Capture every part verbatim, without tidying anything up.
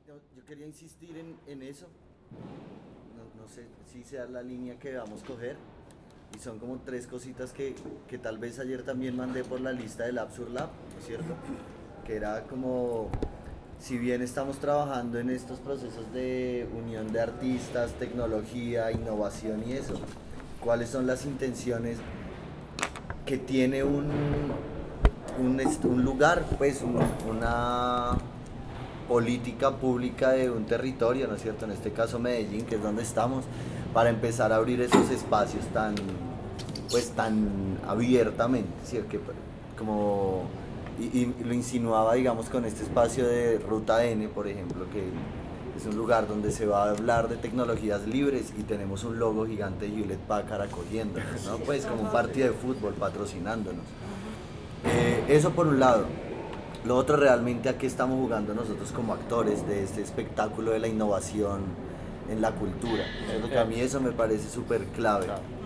Yo, yo quería insistir en, en eso. No, no sé si sea la línea que vamos a coger. Y son como tres cositas que, que tal vez ayer también mandé por la lista del Absurd Lab, ¿no es cierto? Que era como, si bien estamos trabajando en estos procesos de unión de artistas, tecnología, innovación y eso, ¿cuáles son las intenciones que tiene un, un, un lugar, pues un, una política pública de un territorio, ¿no es cierto? En este caso Medellín, que es donde estamos, para empezar a abrir esos espacios tan, pues tan abiertamente, ¿cierto? Que, como, y, y lo insinuaba, digamos, con este espacio de Ruta N, por ejemplo, que es un lugar donde se va a hablar de tecnologías libres y tenemos un logo gigante de Hewlett Packard acogiéndonos, ¿no? Pues como un partido de fútbol patrocinándonos. Eh, eso por un lado. Lo otro, realmente, a qué estamos jugando nosotros como actores de este espectáculo de la innovación en la cultura. ¿Cierto? Que a mí eso me parece súper clave.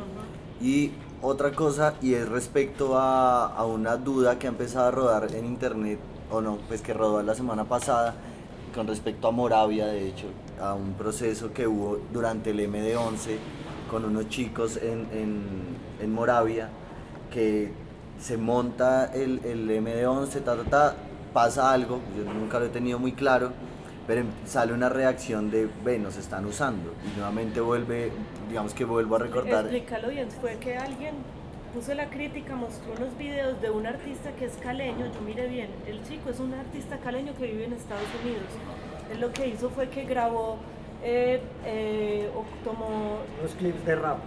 Y otra cosa, y es respecto a, a una duda que ha empezado a rodar en internet, o no, pues que rodó la semana pasada, con respecto a Moravia, de hecho, a un proceso que hubo durante el M D once con unos chicos en, en, en Moravia, que se monta el, el M D once, ta, ta, ta, pasa algo, yo nunca lo he tenido muy claro, pero sale una reacción de, ve, nos están usando, y nuevamente vuelve, digamos que vuelvo a recordar. Explícalo bien, fue que alguien puso la crítica, mostró unos videos de un artista que es caleño, yo mire bien, el chico es un artista caleño que vive en Estados Unidos. Él lo que hizo fue que grabó, eh, eh, o tomó... Unos clips de rap.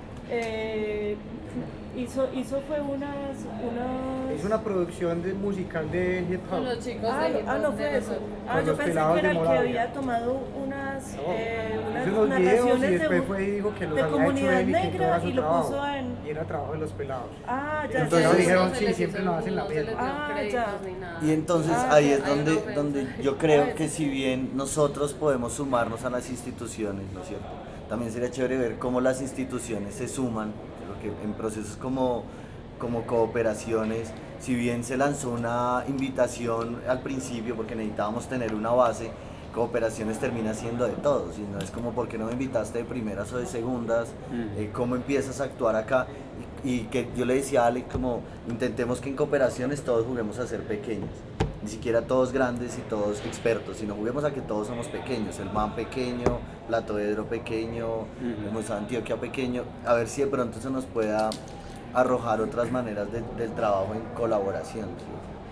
Eh, hizo, hizo fue unas, unas... Es una producción de, musical de hip hop. Con los chicos Ah, de hip ah, hop no de fue eso. eso. Ah, Con yo los pensé pelados que era de el que Moravia. había tomado unas, No, eh, unas hizo unos videos y narraciones después de, fue y dijo que los de había comunidad hecho él y que todo negra era su y lo trabajo. puso en... Y era trabajo de los pelados. Ah, ya. Entonces ya, dijeron, no se sí, les siempre hizo- lo hacen la no se les misma. dio Ah, créditos ya. ni nada. Y entonces Ah, ahí ya. es Hay donde, una ofensa. donde yo creo Ah, que eso si sí. bien nosotros podemos sumarnos a las instituciones, ¿no es cierto? También sería chévere ver cómo las instituciones se suman, creo que en procesos como, como cooperaciones, si bien se lanzó una invitación al principio porque necesitábamos tener una base, cooperaciones termina siendo de todos, y no es como porque no me invitaste de primeras o de segundas, eh, cómo empiezas a actuar acá, y, y que yo le decía a Ale, como intentemos que en cooperaciones todos juguemos a ser pequeños, ni siquiera todos grandes y todos expertos, sino juguemos a que todos somos pequeños, el M A M pequeño, Platoedro pequeño, el Museo de Antioquia pequeño, a ver si de pronto se nos pueda arrojar otras maneras de, del trabajo en colaboración, ¿sí?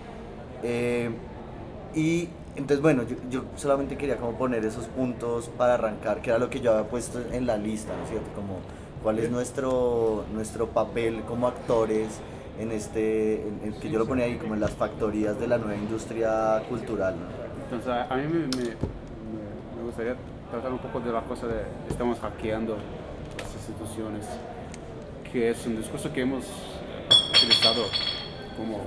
Eh, y entonces, bueno, yo, yo solamente quería como poner esos puntos para arrancar, que era lo que yo había puesto en la lista, ¿no es cierto? Como cuál es nuestro, nuestro papel como actores en este, en, en que yo lo ponía ahí como en las factorías de la nueva industria cultural, ¿no? Entonces, a, a mí me, me, me gustaría tratar un poco de la cosa de estamos hackeando las instituciones, que es un discurso que hemos utilizado como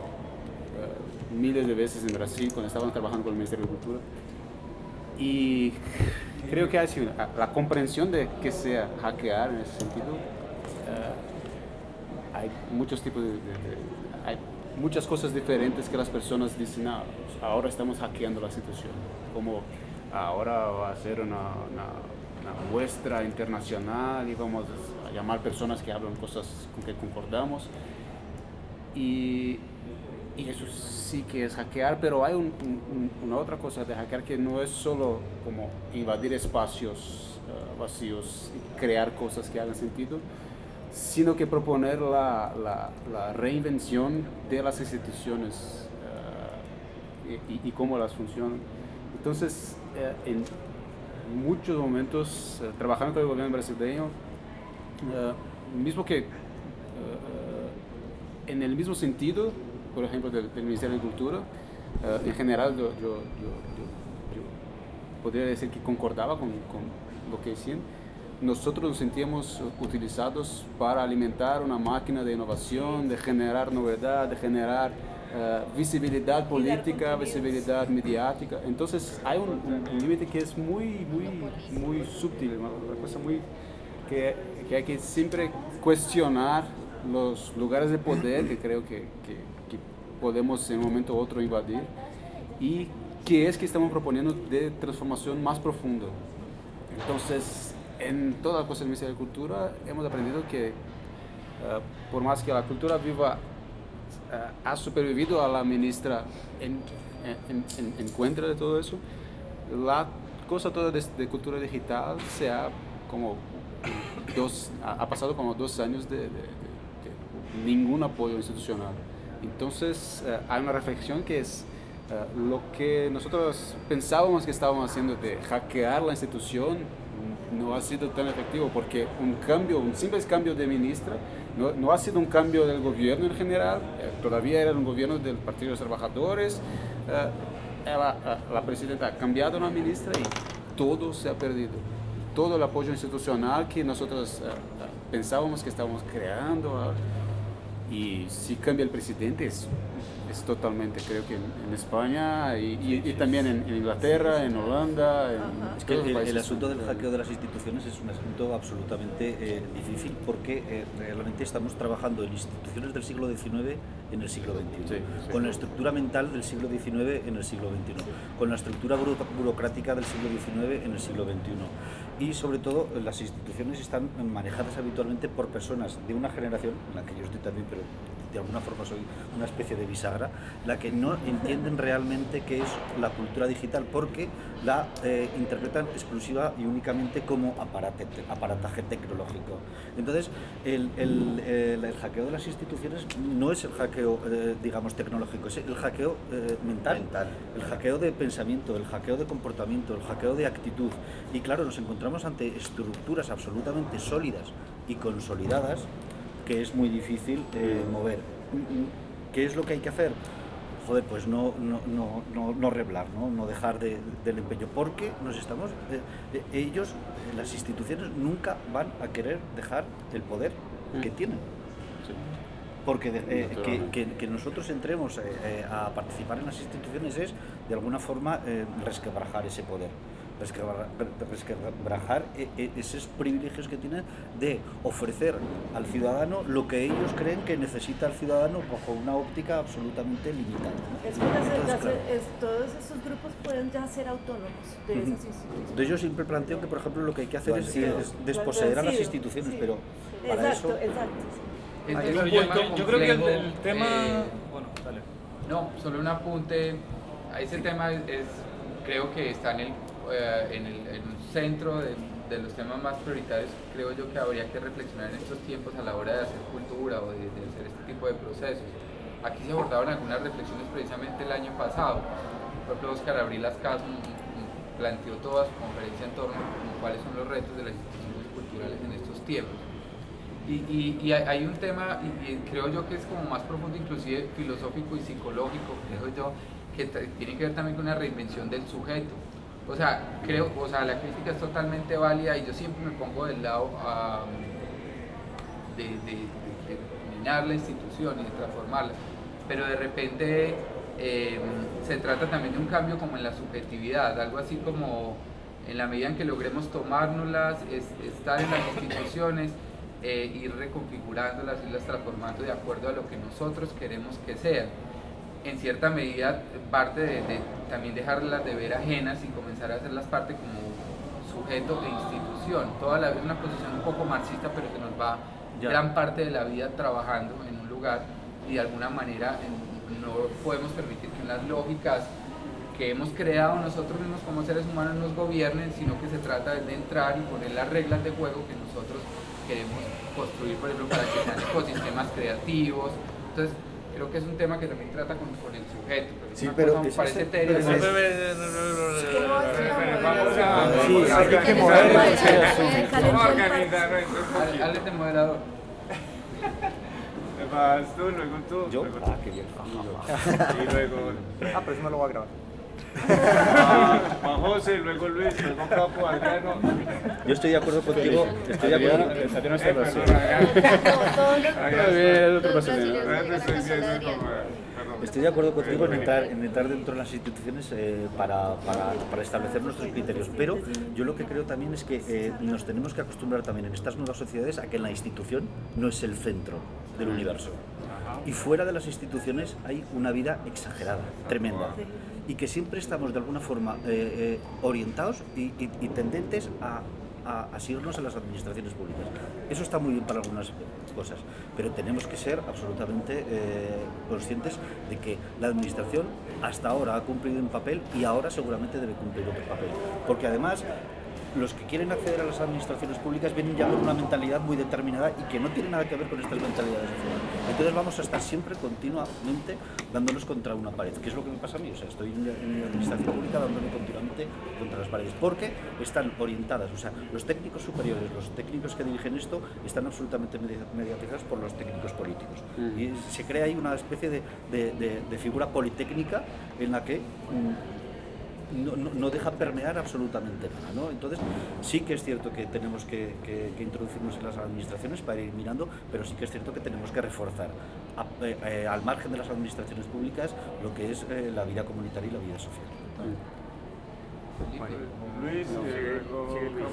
uh, miles de veces en Brasil cuando estaban trabajando con el Ministerio de Cultura. Y creo que hay sí, una, la comprensión de que sea hackear en ese sentido. Uh, hay muchos tipos de, de, de hay muchas cosas diferentes que las personas dicen, ah, ahora estamos hackeando la situación, como ahora va a ser una, una, una muestra internacional y vamos a llamar personas que hablan cosas con que concordamos, y, y eso sí que es hackear, pero hay un, un, una otra cosa de hackear que no es solo como invadir espacios uh, vacíos y crear cosas que hagan sentido, sino que proponer la, la, la reinvención de las instituciones uh, y, y cómo las funcionan. Entonces, uh, en muchos momentos, uh, trabajando con el gobierno brasileño, uh, mismo que uh, en el mismo sentido, por ejemplo, del, del Ministerio de Cultura, uh, en general yo, yo, yo, yo, yo podría decir que concordaba con, con lo que decían. Nosotros nos sentíamos utilizados para alimentar una máquina de innovación, de generar novedad, de generar uh, visibilidad política, visibilidad mediática. Entonces hay un, un, un límite que es muy, muy, muy sutil, una, una cosa muy que, que hay que siempre cuestionar los lugares de poder que creo que, que, que podemos en un momento u otro invadir, y qué es que estamos proponiendo de transformación más profunda. Entonces, en toda la cosa del Ministerio de Cultura hemos aprendido que uh, por más que la cultura viva uh, ha supervivido a la ministra en, en, en, en contra de todo eso, la cosa toda de, de cultura digital se ha como dos, ha, ha pasado como dos años de, de, de, de ningún apoyo institucional. Entonces uh, hay una reflexión que es uh, lo que nosotros pensábamos que estábamos haciendo de hackear la institución no ha sido tan efectivo, porque un cambio, un simple cambio de ministra no, no ha sido un cambio del gobierno en general, eh, todavía era un gobierno del Partido de los Trabajadores, eh, la, la presidenta ha cambiado a una ministra y todo se ha perdido. Todo el apoyo institucional que nosotros uh, pensábamos que estábamos creando, uh, y si cambia el presidente es, es totalmente, creo que en, en España y, y, y también en, en Inglaterra, en Holanda, en es que el, el asunto del hackeo de las instituciones es un asunto absolutamente eh, difícil, porque eh, realmente estamos trabajando en instituciones del siglo diecinueve en el siglo veintiuno, sí, sí. Con la estructura mental del siglo diecinueve en el siglo veintiuno, con la estructura buro burocrática del siglo diecinueve en el siglo veintiuno, y sobre todo las instituciones están manejadas habitualmente por personas de una generación, en la que yo estoy también, pero de alguna forma soy una especie de bisagra, la que no entienden realmente qué es la cultura digital, porque la eh, interpretan exclusiva y únicamente como aparate, aparataje tecnológico. Entonces, el, el, el, el hackeo de las instituciones no es el hackeo, eh, digamos, tecnológico, es el hackeo eh, mental, mental, el hackeo de pensamiento, el hackeo de comportamiento, el hackeo de actitud. Y claro, nos encontramos ante estructuras absolutamente sólidas y consolidadas que es muy difícil eh, mover. ¿Qué es lo que hay que hacer? Joder, pues no, no, no, no, no reblar, ¿no? No dejar de, del empeño, porque nos estamos, eh, eh, ellos, eh, las instituciones nunca van a querer dejar el poder que tienen. Porque de, eh, que, que, que nosotros entremos eh, eh, a participar en las instituciones es, de alguna forma, eh, resquebrajar ese poder. resquebrajar esos privilegios que tienen de ofrecer al ciudadano lo que ellos creen que necesita el ciudadano bajo una óptica absolutamente limitada, ¿no? Es que Entonces, claro, es, todos esos grupos pueden ya ser autónomos de uh-huh. esas instituciones. Entonces yo siempre planteo que, por ejemplo, lo que hay que hacer es, es desposeer a las instituciones, sí, pero para exacto, eso... Exacto, es, es yo, yo, yo creo que el, el tema... Eh, bueno, dale. No, solo un apunte. Ese sí. tema es, es, creo que está en el en el, en el centro de, de los temas más prioritarios. Creo yo que habría que reflexionar en estos tiempos a la hora de hacer cultura o de, de hacer este tipo de procesos. Aquí se abordaron algunas reflexiones precisamente el año pasado. Por ejemplo, Óscar Abril Ascaso planteó toda su conferencia en torno a cuáles son los retos de las instituciones culturales en estos tiempos. Y, y, y hay un tema, y, y creo yo que es como más profundo, inclusive filosófico y psicológico, creo yo, que tiene que ver también con una reinvención del sujeto. O sea, creo, o sea, la crítica es totalmente válida y yo siempre me pongo del lado um, de, de, de, de minar la institución y de transformarla, pero de repente eh, se trata también de un cambio como en la subjetividad, algo así como en la medida en que logremos tomárnoslas, es, estar en las instituciones, eh, ir reconfigurándolas, irlas transformando de acuerdo a lo que nosotros queremos que sean. En cierta medida parte de, de también dejarlas de ver ajenas y comenzar a hacerlas parte como sujeto e institución. Toda la vida es una posición un poco marxista, pero que nos va ya. gran parte de la vida trabajando en un lugar y de alguna manera en, no podemos permitir que las lógicas que hemos creado nosotros mismos como seres humanos nos gobiernen, sino que se trata de entrar y poner las reglas de juego que nosotros queremos construir, por ejemplo, para que sean ecosistemas creativos. Entonces, creo que es un tema que también trata con, con el sujeto. Pero sí, pero me parece etéreo. Vamos a... Sí, hay que mover el proceso. Vamos a organizar. Hazle de moderador. Vas tú, luego tú. ¿Yo? Luego ah, qué bien. Y luego... Ah, pero eso no lo voy a grabar. Juan José, luego Luis, luego Capo, Adriano. Yo estoy de acuerdo contigo. Estoy de acuerdo. Adriano está así. Estoy de acuerdo contigo en entrar, en entrar dentro de las instituciones eh, para, para, para establecer nuestros criterios, pero yo lo que creo también es que eh, nos tenemos que acostumbrar también en estas nuevas sociedades a que la institución no es el centro del universo. Y fuera de las instituciones hay una vida exagerada, tremenda. y que siempre estamos de alguna forma eh, eh, orientados y, y, y tendentes a, a, a seguirnos en las administraciones públicas. Eso está muy bien para algunas cosas, pero tenemos que ser absolutamente eh, conscientes de que la administración hasta ahora ha cumplido un papel y ahora seguramente debe cumplir otro papel, porque además los que quieren acceder a las administraciones públicas vienen ya con una mentalidad muy determinada y que no tiene nada que ver con estas mentalidades sociales. Entonces vamos a estar siempre continuamente dándonos contra una pared, que es lo que me pasa a mí. O sea, estoy en la administración pública dándome continuamente contra las paredes, porque están orientadas, o sea, los técnicos superiores, los técnicos que dirigen esto, están absolutamente mediatizados por los técnicos políticos. Mm. Y se crea ahí una especie de, de, de, de figura politécnica en la que mm, No, no, no deja permear absolutamente nada, ¿no? Entonces sí que es cierto que tenemos que, que, que introducirnos en las administraciones para ir mirando, pero sí que es cierto que tenemos que reforzar a, eh, eh, al margen de las administraciones públicas lo que es eh, la vida comunitaria y la vida social. Bueno, Luis, eh, sigue Luis.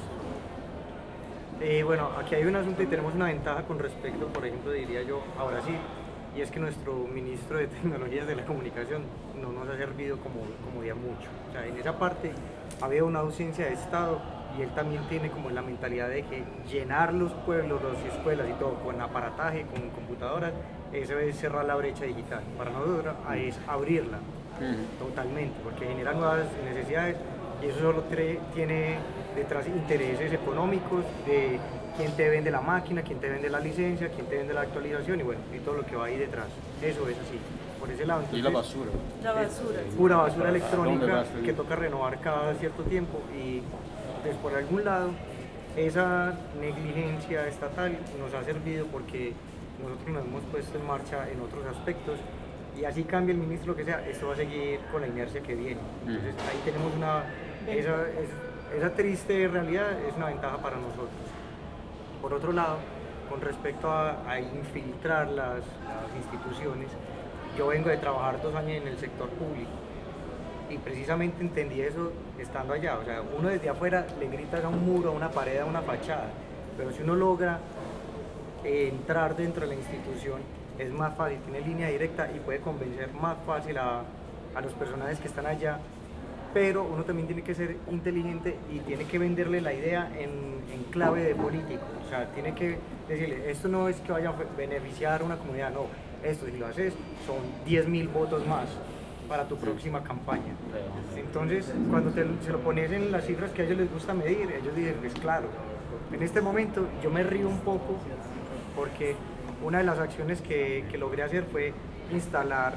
Eh, bueno, aquí hay un asunto y tenemos una ventaja con respecto, por ejemplo, diría yo, a Brasil, y es que nuestro ministro de Tecnologías de la Comunicación no nos ha servido como, como de a mucho. O sea, en esa parte había una ausencia de Estado y él también tiene como la mentalidad de que llenar los pueblos, las escuelas y todo con aparataje, con computadoras, eso es cerrar la brecha digital. Para nosotros es abrirla uh-huh. totalmente, porque genera nuevas necesidades y eso solo tiene detrás intereses económicos de quién te vende la máquina, quién te vende la licencia, quién te vende la actualización y bueno, y todo lo que va ahí detrás. Eso es así, por ese lado. Entonces, y la basura. La basura. Es pura basura electrónica que toca renovar cada cierto tiempo y pues, por algún lado esa negligencia estatal nos ha servido porque nosotros nos hemos puesto en marcha en otros aspectos y así cambia el ministro lo que sea, esto va a seguir con la inercia que viene. Entonces ahí tenemos una, esa, esa triste realidad es una ventaja para nosotros. Por otro lado, con respecto a, a infiltrar las, las instituciones, yo vengo de trabajar dos años en el sector público y precisamente entendí eso estando allá. O sea, uno desde afuera le gritas a un muro, a una pared, a una fachada, pero si uno logra eh, entrar dentro de la institución es más fácil, tiene línea directa y puede convencer más fácil a, a los personajes que están allá. Pero uno también tiene que ser inteligente y tiene que venderle la idea en, en clave de político. O sea, tiene que decirle, esto no es que vaya a beneficiar a una comunidad, no. Esto, si lo haces, son diez mil votos más para tu próxima campaña. Entonces, cuando te, se lo pones en las cifras que a ellos les gusta medir, ellos dicen, pues claro, en este momento yo me río un poco porque una de las acciones que, que logré hacer fue instalar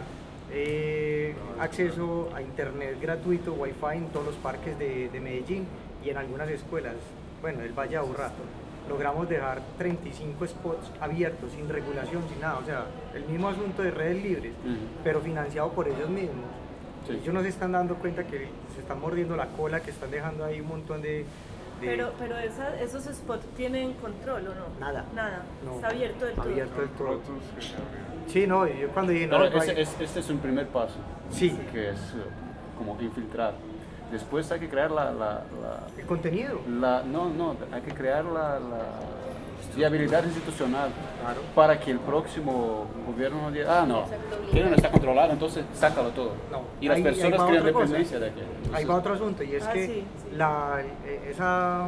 Eh, acceso a internet gratuito, wifi en todos los parques de, de Medellín y en algunas escuelas, bueno, el Valle de Aburrá. Logramos dejar treinta y cinco spots abiertos, sin regulación, sin nada, o sea, el mismo asunto de redes libres, uh-huh. pero financiado por ellos mismos. Sí. Ellos no se están dando cuenta que se están mordiendo la cola, que están dejando ahí un montón de... de... Pero, pero esa, esos spots tienen control, ¿o no? Nada. Nada, no. Está abierto del todo. Abierto del todo. Sí, no, yo cuando dije... No, no, ese, es, este es un primer paso, sí. que es uh, como infiltrar. Después hay que crear la... la, la ¿El contenido? La, no, no, hay que crear la, la viabilidad institucional, claro. Para que el próximo gobierno no diga, ah, no, que no está controlado, entonces sácalo todo. No, y las ahí, personas ahí crean dependencia dependencia de aquello. Entonces, ahí va otro asunto, y es ah, que sí, sí. La, esa,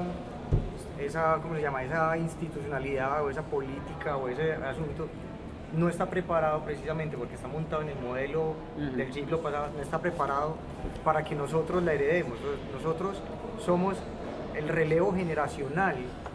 esa, ¿cómo se llama? Esa institucionalidad o esa política o ese asunto no está preparado precisamente porque está montado en el modelo uh-huh. del siglo pasado, no está preparado para que nosotros la heredemos. Nosotros somos el relevo generacional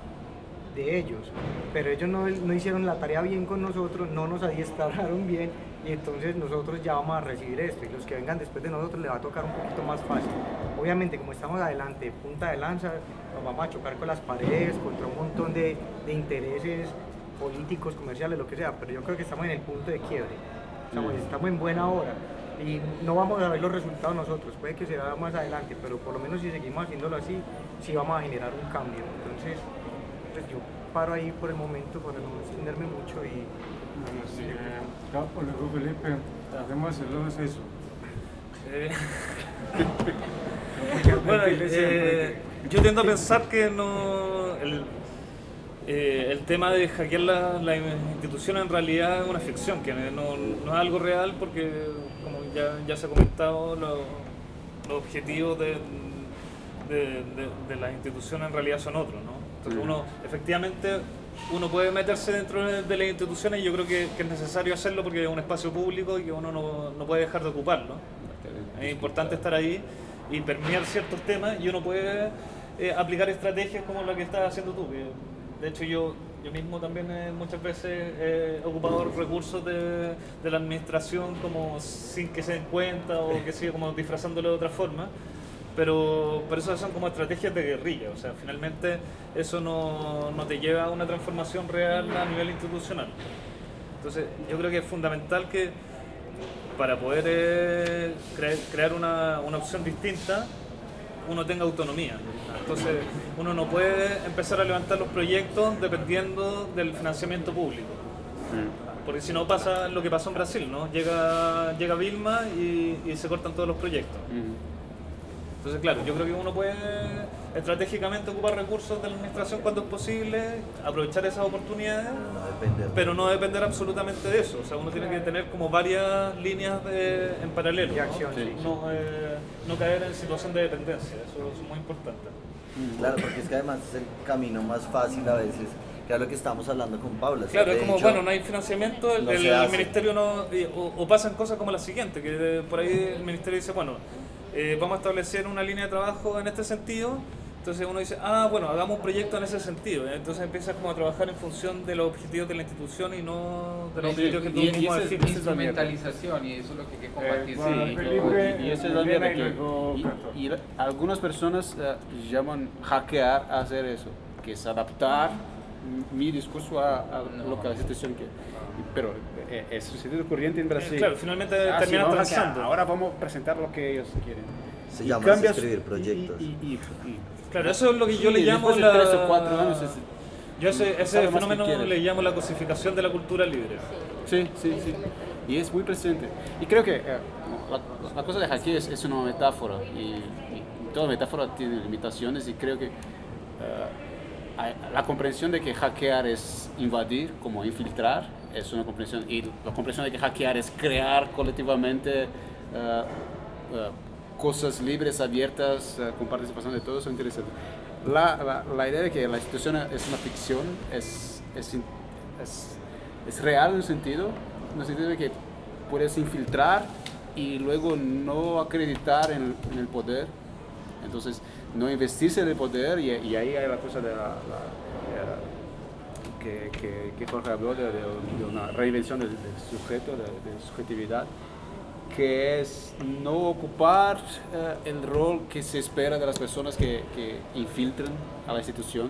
de ellos, pero ellos no, no hicieron la tarea bien con nosotros, no nos adiestraron bien y entonces nosotros ya vamos a recibir esto y los que vengan después de nosotros les va a tocar un poquito más fácil. Obviamente como estamos adelante, punta de lanza, nos vamos a chocar con las paredes, contra un montón de, de intereses políticos, comerciales, lo que sea, pero yo creo que estamos en el punto de quiebre, estamos, mm. estamos en buena hora y no vamos a ver los resultados nosotros, puede que se vea más adelante, pero por lo menos si seguimos haciéndolo así, sí vamos a generar un cambio. Entonces, pues yo paro ahí por el momento para no extenderme mucho y... Bueno, sí, eh, Capo, luego Felipe, hacemos hacerlo es eso. Eh, bueno, eh, yo tiendo a pensar que no... El, Eh, el tema de hackear la, la institución en realidad es una ficción, que no, no es algo real porque, como ya, ya se ha comentado, lo, los objetivos de, de, de, de las instituciones en realidad son otros, ¿no? Entonces uno, efectivamente, uno puede meterse dentro de las instituciones y yo creo que, que es necesario hacerlo porque es un espacio público y que uno no, no puede dejar de ocuparlo. Es importante estar ahí y permear ciertos temas y uno puede eh, aplicar estrategias como la que estás haciendo tú. Que, de hecho, yo, yo mismo también eh, muchas veces he ocupado recursos de, de la administración como sin que se den cuenta o que siga como disfrazándolo de otra forma. Pero, pero eso son como estrategias de guerrilla, o sea, finalmente eso no, no te lleva a una transformación real a nivel institucional. Entonces, yo creo que es fundamental que para poder eh, cre crear una, una opción distinta, uno tenga autonomía. Entonces, uno no puede empezar a levantar los proyectos dependiendo del financiamiento público. Porque si no pasa lo que pasó en Brasil, ¿no? Llega, llega Vilma y, y se cortan todos los proyectos. Entonces, claro, yo creo que uno puede estratégicamente ocupar recursos de la administración cuando es posible, aprovechar esas oportunidades, no pero no depender absolutamente de eso. O sea, uno tiene que tener como varias líneas de, en paralelo, de acción, ¿no? sí. No, eh, no caer en situación de dependencia, eso es muy importante. Claro, porque es que además es el camino más fácil a veces, que es lo que estamos hablando con Paula. Claro, de es como, hecho, bueno, no hay financiamiento, el, no el, se el hace. ministerio no, o, o pasan cosas como la siguiente, que por ahí el ministerio dice, bueno, eh, vamos a establecer una línea de trabajo en este sentido, entonces uno dice, ah, bueno, hagamos un proyecto en ese sentido, entonces empiezas como a trabajar en función de los objetivos de la institución y no de los Sí, objetivos que tú y, y mismo esa es defines. instrumentalización y eso es lo que hay que combatir. Eh, bueno, Sí, Felipe, y, y esa es la Elena mierda y que luego y, Cato. y la- algunas personas eh, llaman hackear a hacer eso, que es adaptar mi discurso a, a No. lo que la institución quiere. Pero eh, es el sentido corriente en Brasil. Claro, finalmente Ah, sí, terminas vamos a hackear, transando. ahora vamos a presentar lo que ellos quieren. Se Y llama cambias- escribir y- proyectos. y- y- y- Claro, eso es lo que yo Sí, le llamo después de la... tres o cuatro años es- Yo ese, ese sabe más que fenómeno quieres. le llamo la cosificación de la cultura libre. Sí, sí, sí. Y es muy presente. Y creo que eh, la, la cosa de hackear es, es una metáfora. Y, y toda metáfora tiene limitaciones. Y creo que eh, hay- la comprensión de que hackear es invadir, como infiltrar, es una comprensión. Y la comprensión de que hackear es crear colectivamente eh, eh, cosas libres, abiertas, eh, con participación de todos, son interesantes. La, la, la idea de que la institución es una ficción es, es, in- es, es real en un sentido, en el sentido de que puedes infiltrar y luego no acreditar en, en el poder, entonces no investirse en el poder y, y ahí hay la cosa de la, la- eh, que, que, que Jorge habló de, de- de una reinvención del, del sujeto, de, de subjetividad, que es no ocupar eh, el rol que se espera de las personas que, que infiltran a la institución,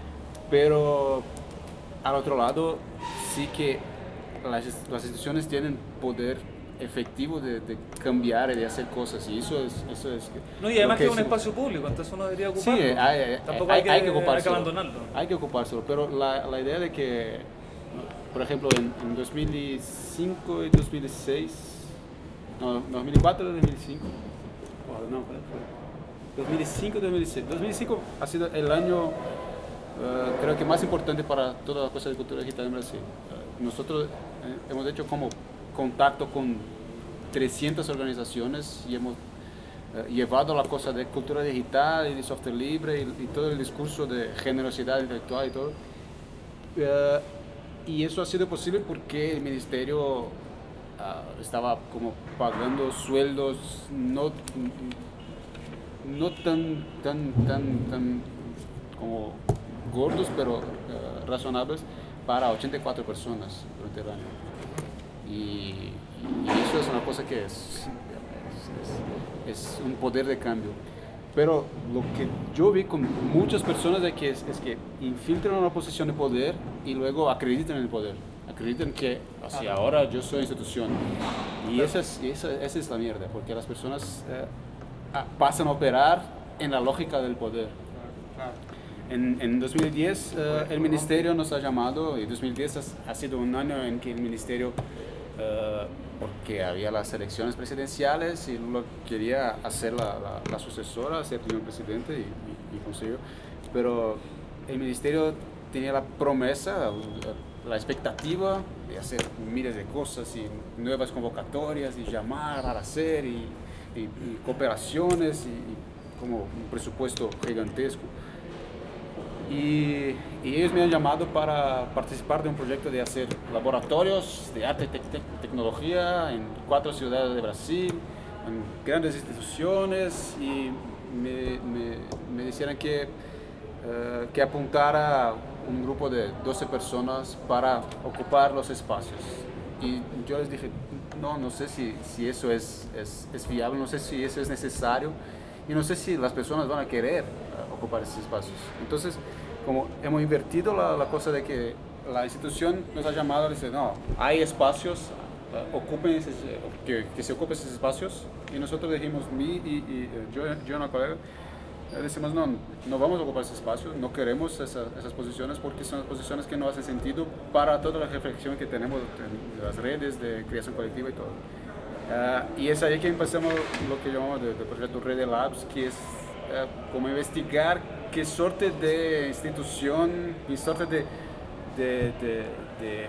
pero al otro lado sí que las, las instituciones tienen poder efectivo de, de cambiar y de hacer cosas, y eso es... Eso es No, y además lo que es un es- espacio público, entonces uno debería Sí, ocuparlo. hay, hay- Tampoco hay- hay, que, hay que hay que ocupárselo. abandonarlo. Hay que ocupárselo, pero la, la idea de que, por ejemplo, en, en dos mil cinco y dos mil seis, no, dos mil cuatro y dos mil cinco, oh, no, fue dos mil cinco y dos mil seis. dos mil cinco ha sido el año, eh, creo que más importante para toda la cosa de cultura digital en Brasil. Eh, nosotros eh, hemos hecho como contacto con trescientas organizaciones y hemos eh, llevado la cosa de cultura digital y de software libre y, y todo el discurso de generosidad intelectual y todo. Eh, y eso ha sido posible porque el ministerio ah, estaba como pagando sueldos no, no tan, tan, tan, tan como gordos, pero eh, razonables para ochenta y cuatro personas durante el año. Y, y eso es una cosa que es, es, es- es un poder de cambio. Pero lo que yo vi con muchas personas es que, es, es que infiltran una posición de poder y luego acreditan en el poder. Acreditan que así ahora yo soy institución. Y esa es, esa, esa es la mierda, porque las personas eh, a- pasan a operar en la lógica del poder. En, en dos mil diez eh, el ministerio nos ha llamado, y dos mil diez has- ha sido un año en que el ministerio, eh, porque había las elecciones presidenciales y lo quería hacer la, la, la sucesora, ser primer presidente y, y, y consiguió, pero el ministerio tenía la promesa, la, la expectativa de hacer miles de cosas y nuevas convocatorias y llamar para hacer y y, y cooperaciones y, y como un presupuesto gigantesco. Y, y ellos me han llamado para participar de un proyecto de hacer laboratorios de arte y te te tecnología en cuatro ciudades de Brasil, en grandes instituciones, y me, me, me dijeron que, uh, que apuntara un grupo de doce personas para ocupar los espacios. Y yo les dije, no, no sé si, si eso es, es, es viable, no sé si eso es necesario, y no sé si las personas van a querer uh, ocupar esos espacios. Entonces, como hemos invertido la, la cosa de que la institución nos ha llamado y dice, no, hay espacios, uh, ocupen ese, que, que se ocupen esos espacios, y nosotros dijimos, mi y, y yo, yo y una colega, decimos, no, no vamos a ocupar ese espacio, no queremos esa, esas posiciones porque son posiciones que no hacen sentido para toda la reflexión que tenemos en las redes de creación colectiva y todo. Uh, y es ahí que empezamos lo que llamamos del de proyecto Red Labs, que es uh, como investigar qué suerte de institución, qué suerte de, de, de, de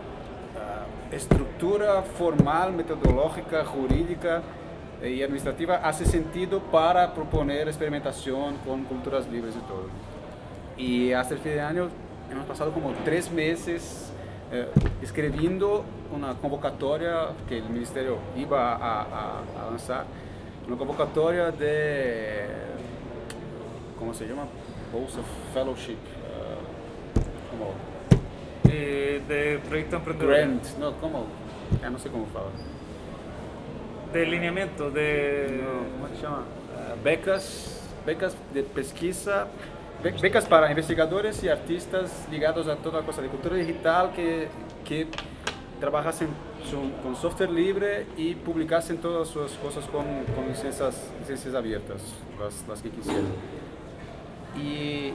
uh, estructura formal, metodológica, jurídica y administrativa hace sentido para proponer experimentación con culturas libres y todo. Y hasta el fin de año hemos pasado como tres meses eh, escribiendo una convocatoria que el ministerio iba a, a, a lanzar, una convocatoria de, ¿cómo se llama? Bolsa Fellowship, uh, como eh, de proyecto emprendedor. Grant, no, ¿cómo? Ya no sé cómo fala. De lineamiento, de... No, ¿cómo se llama? Uh, becas, becas de pesquisa, be becas para investigadores y artistas ligados a toda cosa de cultura digital que, que trabajasen con software libre y publicasen todas sus cosas con, con licencias, licencias abiertas, las, las que quisieran. Y,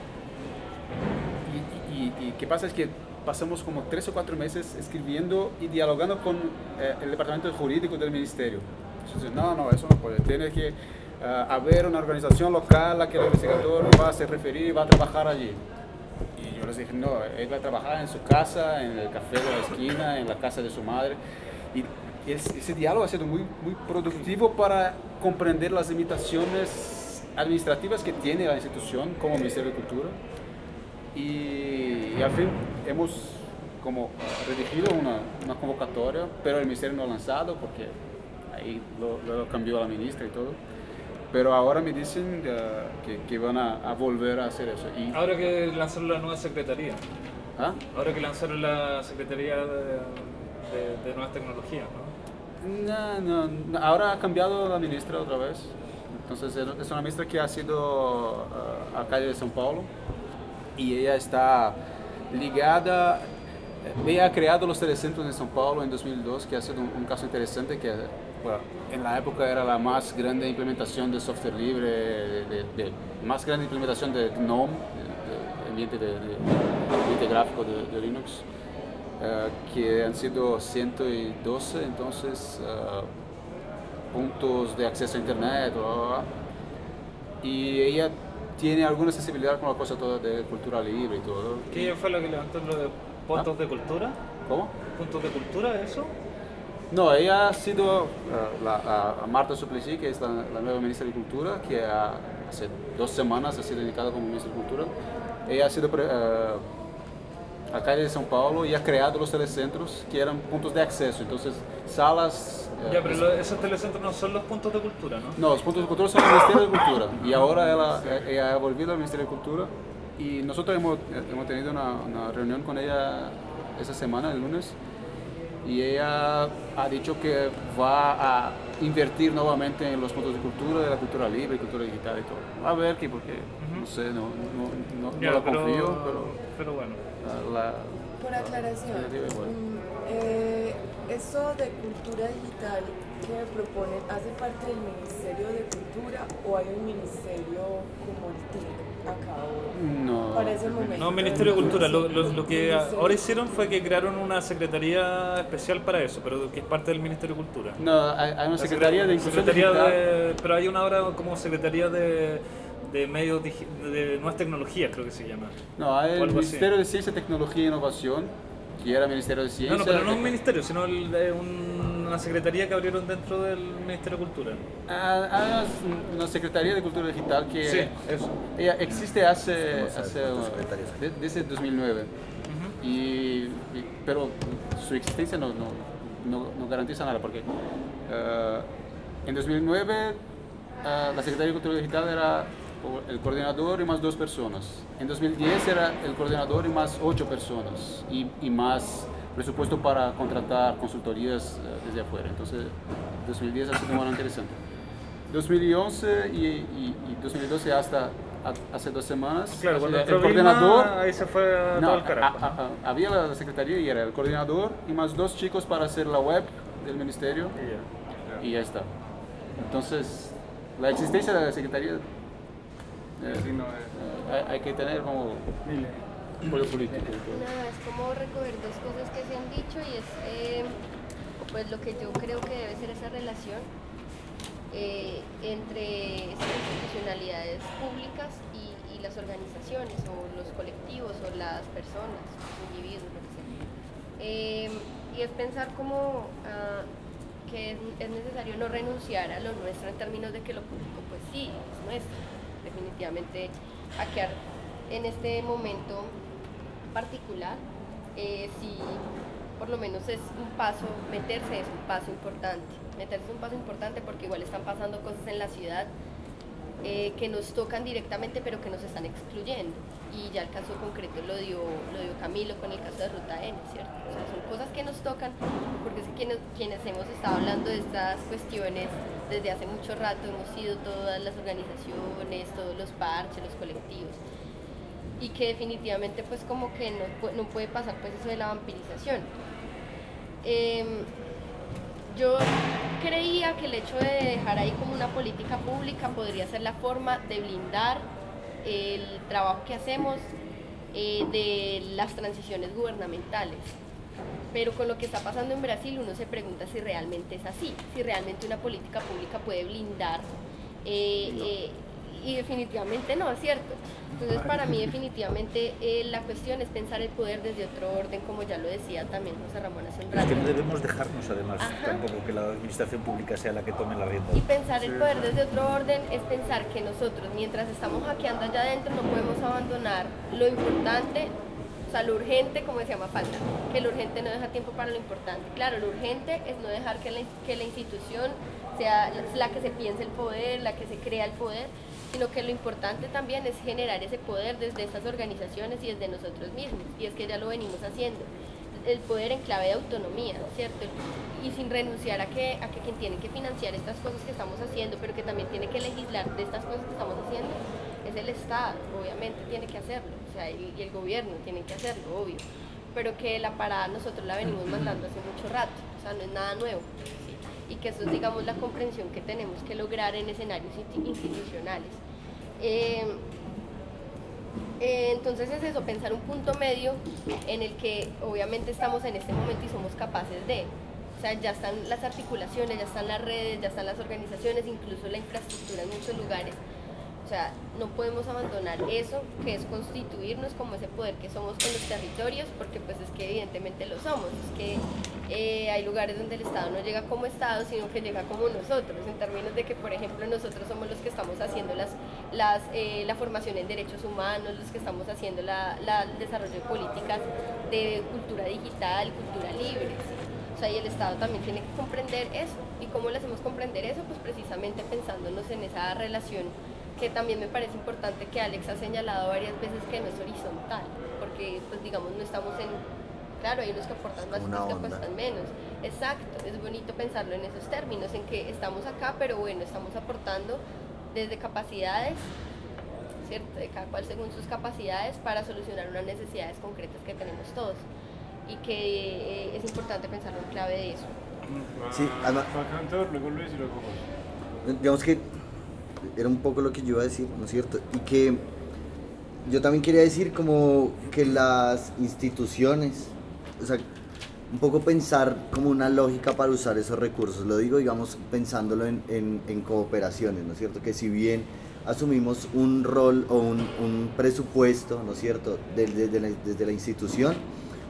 y, y, y qué pasa es que pasamos como tres o cuatro meses escribiendo y dialogando con eh, el departamento jurídico del ministerio. Entonces, no, no, eso no puede. Tiene que uh, haber una organización local a la que el investigador va a se referir y va a trabajar allí. Y yo les dije, no, él va a trabajar en su casa, en el café de la esquina, en la casa de su madre. Y ese, ese diálogo ha sido muy, muy productivo para comprender las limitaciones administrativas que tiene la institución como Ministerio de Cultura. Y, y al fin hemos como redigido una, una convocatoria, pero el Ministerio no ha lanzado porque ahí lo, lo cambió la ministra y todo. Pero ahora me dicen uh, que, que van a, a volver a hacer eso. Y, ahora que lanzaron la nueva secretaría. ¿Ah? Ahora que lanzaron la Secretaría de, de, de Nuevas Tecnologías, ¿no? No, no, no, ahora ha cambiado la ministra otra vez. Entonces es una ministra que ha sido uh, alcalde de São Paulo y ella está ligada, ella ha creado los telecentros en São Paulo en dos mil dos, que ha sido un, un caso interesante, que bueno, en la época era la más grande implementación de software libre, de, de, de, más grande implementación de GNOME, de, de ambiente, de, de, de ambiente gráfico de, de Linux, uh, que han sido ciento doce, entonces uh, puntos de acceso a internet, bla, bla, bla. Y ella tiene alguna sensibilidad con la cosa toda de cultura libre y todo. ¿Qué fue lo que levantó lo de puntos ¿Ah? de cultura? ¿Cómo? ¿Puntos de cultura, eso? No, ella ha sido uh, la, a, a Marta Suplicy, que es la, la nueva ministra de Cultura, que ha, hace dos semanas ha sido indicada como ministra de Cultura. Ella ha sido uh, alcalde de São Paulo y ha creado los telecentros, que eran puntos de acceso, entonces salas... Ya, pero lo, esos telecentros no son los puntos de cultura, ¿no? No, los puntos de cultura son el Ministerio de Cultura. Y ahora ella, ella ha volvido al Ministerio de Cultura. Y nosotros hemos, hemos tenido una, una reunión con ella esa semana, el lunes. Y ella ha dicho que va a invertir nuevamente en los puntos de cultura, de la cultura libre, cultura digital y todo. A ver, qué, porque uh-huh. no sé, no, no, no, ya, no la pero, confío, pero... Pero bueno. La, la, Por aclaración, mm, eh, eso de cultura digital que proponen, ¿hace parte del Ministerio de Cultura o hay un ministerio como el T I C acá? No, para ese momento. No, Ministerio de Cultura. Lo, lo, lo que ahora hicieron fue que crearon una secretaría especial para eso, pero que es parte del Ministerio de Cultura. No, hay, hay una secretaría de inclusión secretaría digital. De, pero hay una ahora como secretaría de, de medios de nuevas tecnologías, creo que se llama. No, hay el Ministerio así. de Ciencia, Tecnología e Innovación, que era Ministerio de Ciencia. No, no, pero no un ministerio, sino el, un una secretaría que abrieron dentro del Ministerio de Cultura. Ah, ah, una Secretaría de Cultura Digital que sí, eso. Ella existe hace, hace de, desde dos mil nueve, uh-huh. y, y, pero su existencia no, no, no, no garantiza nada porque uh, en dos mil nueve uh, la Secretaría de Cultura Digital era el coordinador y más dos personas. En dos mil diez era el coordinador y más ocho personas y, y más presupuesto para contratar consultorías uh, desde afuera. Entonces, dos mil diez ha sido muy interesante. dos mil once y, y, y dos mil doce hasta hace dos semanas. Claro, cuando el coordinador, Vilma, ahí se fue a no, todo el carajo. A, a, a, había la secretaría y era el coordinador y más dos chicos para hacer la web del ministerio y ya, y ya está. Entonces, la existencia de la secretaría eh, sí, no, eh, hay, hay que tener como apoyo político. Nada, es como recoger dos cosas que se han dicho y es eh, pues lo que yo creo que debe ser esa relación eh, entre esas institucionalidades públicas y, y las organizaciones o los colectivos o las personas, los individuos, lo que sea. Eh, y es pensar como uh, que es, es necesario no renunciar a lo nuestro en términos de que lo público pues sí, es nuestro, definitivamente hackear en este momento particular, eh, si por lo menos es un paso, meterse es un paso importante, meterse es un paso importante porque igual están pasando cosas en la ciudad eh, que nos tocan directamente pero que nos están excluyendo, y ya el caso concreto lo dio, lo dio Camilo con el caso de Ruta N, ¿cierto? O sea, son cosas que nos tocan porque es que quienes, quienes hemos estado hablando de estas cuestiones desde hace mucho rato hemos sido todas las organizaciones, todos los parches, los colectivos, y que definitivamente pues como que no, no puede pasar pues eso de la vampirización. Eh, yo creía que el hecho de dejar ahí como una política pública podría ser la forma de blindar el trabajo que hacemos eh, de las transiciones gubernamentales. Pero con lo que está pasando en Brasil uno se pregunta si realmente es así, si realmente una política pública puede blindar eh, eh, y definitivamente no, es cierto. Entonces para mí definitivamente eh, la cuestión es pensar el poder desde otro orden, como ya lo decía también José Ramón hace un rato. Es que no debemos dejarnos además Ajá. tampoco que la administración pública sea la que tome la rienda. Y pensar el poder desde otro orden es pensar que nosotros mientras estamos hackeando allá adentro no podemos abandonar lo importante, o sea, lo urgente, como decía Mafalda, que lo urgente no deja tiempo para lo importante. Claro, lo urgente es no dejar que la, que la institución sea la que se piense el poder, la que se crea el poder, sino que lo importante también es generar ese poder desde estas organizaciones y desde nosotros mismos, y es que ya lo venimos haciendo, el poder en clave de autonomía, ¿cierto? Y sin renunciar a que, a que quien tiene que financiar estas cosas que estamos haciendo, pero que también tiene que legislar de estas cosas que estamos haciendo, es el Estado, obviamente tiene que hacerlo, o sea, y, y el gobierno tiene que hacerlo, obvio, pero que la parada nosotros la venimos mandando hace mucho rato, o sea, no es nada nuevo, ¿sí? Y que eso es, digamos, la comprensión que tenemos que lograr en escenarios institucionales. Eh, eh, entonces es eso, pensar un punto medio en el que obviamente estamos en este momento y somos capaces de, o sea, ya están las articulaciones, ya están las redes, ya están las organizaciones, incluso la infraestructura en muchos lugares. O sea, no podemos abandonar eso, que es constituirnos como ese poder que somos con los territorios, porque pues es que evidentemente lo somos. Es que eh, hay lugares donde el Estado no llega como Estado, sino que llega como nosotros, en términos de que, por ejemplo, nosotros somos los que estamos haciendo las, las, eh, la formación en derechos humanos, los que estamos haciendo la, la, el desarrollo de políticas de cultura digital, cultura libre, ¿sí? O sea, y el Estado también tiene que comprender eso. ¿Y cómo le hacemos comprender eso? Pues precisamente pensándonos en esa relación que también me parece importante, que Alex ha señalado varias veces, que no es horizontal, porque pues digamos no estamos en, claro, hay unos que aportan más y otros que aportan menos, exacto, es bonito pensarlo en esos términos, en que estamos acá, pero bueno, estamos aportando desde capacidades, ¿cierto?, de cada cual según sus capacidades para solucionar unas necesidades concretas que tenemos todos, y que eh, es importante pensarlo en clave de eso. Sí, además, luego Luis y luego José. Digamos que era un poco lo que yo iba a decir, ¿no es cierto? Y que yo también quería decir como que las instituciones, o sea, un poco pensar como una lógica para usar esos recursos, lo digo, digamos, pensándolo en, en, en cooperaciones, ¿no es cierto? Que si bien asumimos un rol o un, un presupuesto, ¿no es cierto?, desde, desde, la, desde la institución,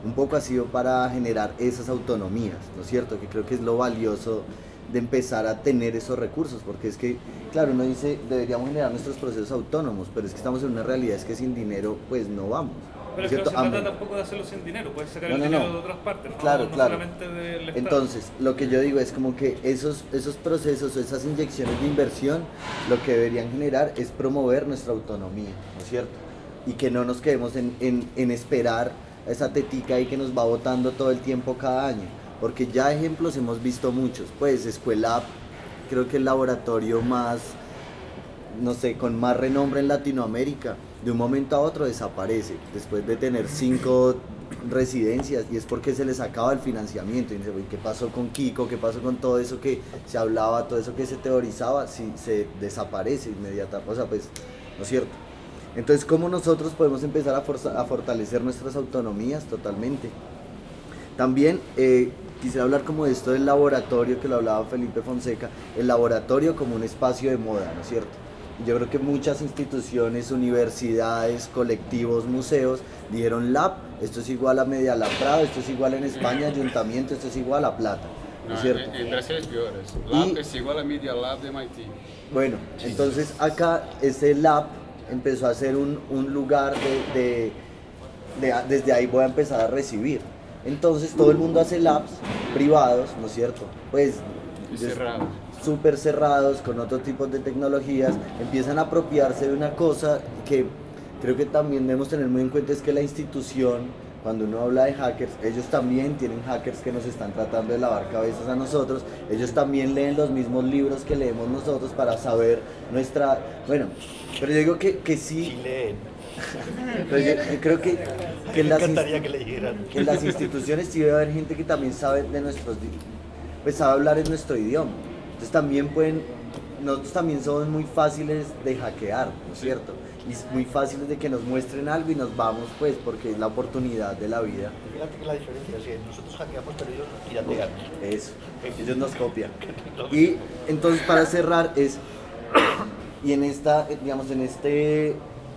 un poco ha sido para generar esas autonomías, ¿no es cierto? Que creo que es lo valioso de empezar a tener esos recursos, porque es que, claro, uno dice, deberíamos generar nuestros procesos autónomos, pero es que estamos en una realidad, es que sin dinero, pues no vamos. Pero es que no se trata tampoco de hacerlo sin dinero, puedes sacar no, el no, dinero no. de otras partes, no, claro, no claro. solamente del Estado. Entonces, lo que yo digo es como que esos, esos procesos, esas inyecciones de inversión, lo que deberían generar es promover nuestra autonomía, ¿no es cierto? Y que no nos quedemos en, en, en esperar a esa tetica ahí que nos va botando todo el tiempo cada año, porque ya ejemplos hemos visto muchos, pues Escuelab, creo que el laboratorio más, no sé, con más renombre en Latinoamérica, de un momento a otro desaparece, después de tener cinco residencias, y es porque se les acaba el financiamiento, y dice, ¿qué pasó con Kiko? ¿Qué pasó con todo eso que se hablaba, todo eso que se teorizaba? Si se desaparece inmediatamente, o sea, pues, ¿no es cierto? Entonces, ¿cómo nosotros podemos empezar a, forza, a fortalecer nuestras autonomías? Totalmente. También eh, quisiera hablar como de esto del laboratorio, que lo hablaba Felipe Fonseca, el laboratorio como un espacio de moda, ¿no es cierto? Yo creo que muchas instituciones, universidades, colectivos, museos dijeron Lab, esto es igual a Media Lab Prado, esto es igual en España, Ayuntamiento, esto es igual a Plata, ¿no es cierto? En, en Brasil es peor, Lab y, es igual a Media Lab de M I T. Bueno, entonces acá ese Lab empezó a ser un, un lugar de, de, de, desde ahí voy a empezar a recibir. Entonces todo el mundo hace labs privados, ¿no es cierto? Pues cerrados. Súper cerrados, con otro tipo de tecnologías, empiezan a apropiarse de una cosa que creo que también debemos tener muy en cuenta, es que la institución, cuando uno habla de hackers, ellos también tienen hackers que nos están tratando de lavar cabezas a nosotros, ellos también leen los mismos libros que leemos nosotros para saber nuestra... Bueno, pero yo digo que, que sí... Sí leen. Pero yo, yo creo que, que, en me las encantaría que leyeran. que en las instituciones sí debe haber gente que también sabe de nuestros... pues sabe hablar en nuestro idioma. Entonces también pueden... Nosotros también somos muy fáciles de hackear, ¿no es cierto? Y muy fáciles de que nos muestren algo y nos vamos, pues, porque es la oportunidad de la vida. Fíjate que la diferencia es que nosotros hackeamos, pero ellos nos piratean. Eso, ellos nos copian. Y entonces, para cerrar, es... Y en esta, digamos, en este...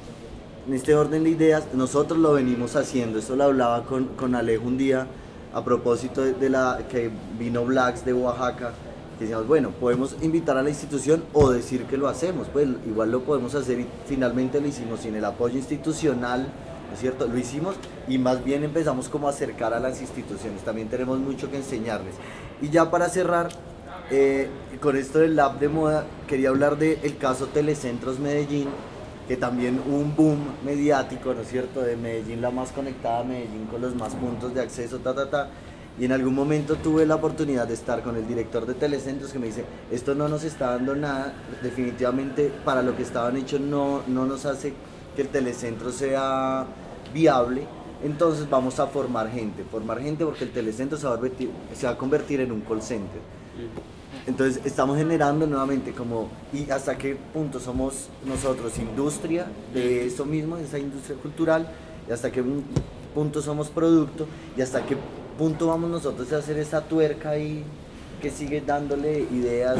En este orden de ideas, nosotros lo venimos haciendo. Esto lo hablaba con, con Alejo un día, a propósito de, de la que vino Blacks de Oaxaca. Decíamos, bueno, podemos invitar a la institución o decir que lo hacemos, pues igual lo podemos hacer y finalmente lo hicimos sin el apoyo institucional, ¿no es cierto? Lo hicimos y más bien empezamos como a acercar a las instituciones, también tenemos mucho que enseñarles. Y ya para cerrar, eh, con esto del Lab de Moda, quería hablar del caso Telecentros Medellín, que también hubo un boom mediático, ¿no es cierto? De Medellín, la más conectada, Medellín con los más puntos de acceso, ta, ta, ta. Y en algún momento tuve la oportunidad de estar con el director de Telecentros que me dice, esto no nos está dando nada, definitivamente para lo que estaban hechos no, no nos hace que el telecentro sea viable, entonces vamos a formar gente, formar gente porque el telecentro se va a convertir, se va a convertir en un call center. Entonces estamos generando nuevamente como, y hasta qué punto somos nosotros industria de eso mismo, de esa industria cultural, y hasta qué punto somos producto, y hasta qué punto vamos nosotros a hacer esa tuerca ahí que sigue dándole ideas.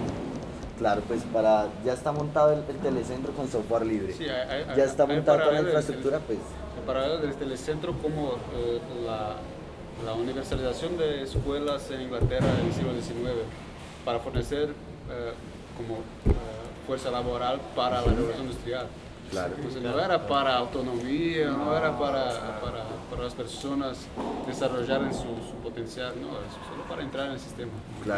Y, claro, pues para ya está montado el, el telecentro con software libre, sí, hay, hay, ya está montado toda la del, infraestructura, pues. En paralelo del telecentro como eh, la, la universalización de escuelas en Inglaterra en el siglo diecinueve para fornecer eh, como eh, fuerza laboral para la revolución industrial. Claro. Entonces no era para autonomía, no era para, para, para las personas desarrollar en su, su potencial, no, es solo para entrar en el sistema. Claro.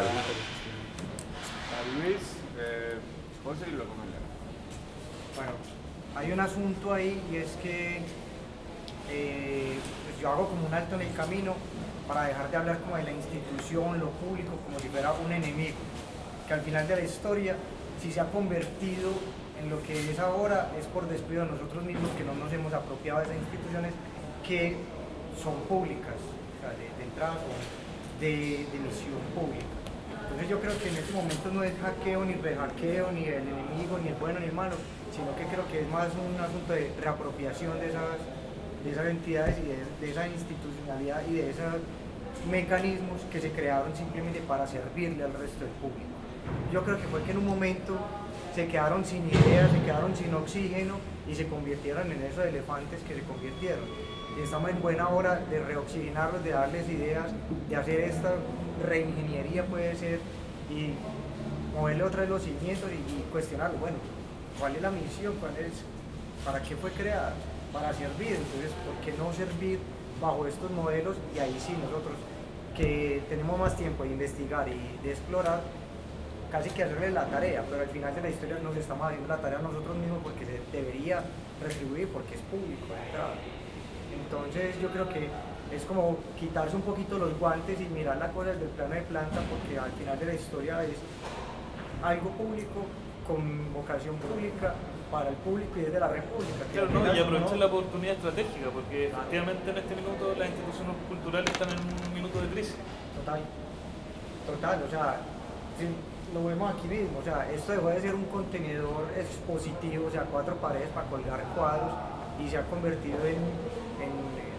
Luis, eh, José y luego Melero. Bueno, hay un asunto ahí y es que eh, pues yo hago como un alto en el camino para dejar de hablar como de la institución, lo público, como si fuera un enemigo, que al final de la historia, si se ha convertido en lo que es ahora, es por descuido de nosotros mismos que no nos hemos apropiado de esas instituciones que son públicas, o sea, de, de entrada son de, de misión pública. Entonces yo creo que en este momento no es hackeo ni rehackeo, ni el enemigo, ni el bueno ni el malo, sino que creo que es más un asunto de reapropiación de esas, de esas entidades y de, de esa institucionalidad y de esos mecanismos que se crearon simplemente para servirle al resto del público. Yo creo que fue que en un momento se quedaron sin ideas, se quedaron sin oxígeno y se convirtieron en esos elefantes que se convirtieron. y estamos en buena hora de reoxigenarlos, de darles ideas, de hacer esta reingeniería puede ser, y moverle otra vez los cimientos y, y cuestionarlo, bueno, ¿cuál es la misión? ¿Cuál es, ¿Para qué fue creada? Para servir, entonces, ¿por qué no servir bajo estos modelos? Y ahí sí, nosotros que tenemos más tiempo de investigar y de explorar, casi que hacerle la tarea, pero al final de la historia nos estamos haciendo la tarea nosotros mismos porque se debería retribuir, porque es público de entrada. Entonces yo creo que es como quitarse un poquito los guantes y mirar la cosa desde el plano de planta, porque al final de la historia es algo público, con vocación pública, para el público y desde la República. Claro, no, y aprovechen la oportunidad estratégica, porque efectivamente en este minuto las instituciones culturales están en un minuto de crisis. Total, total, o sea, si lo vemos aquí mismo, o sea, esto dejó de ser un contenedor expositivo, o sea, cuatro paredes para colgar cuadros, y se ha convertido en, en,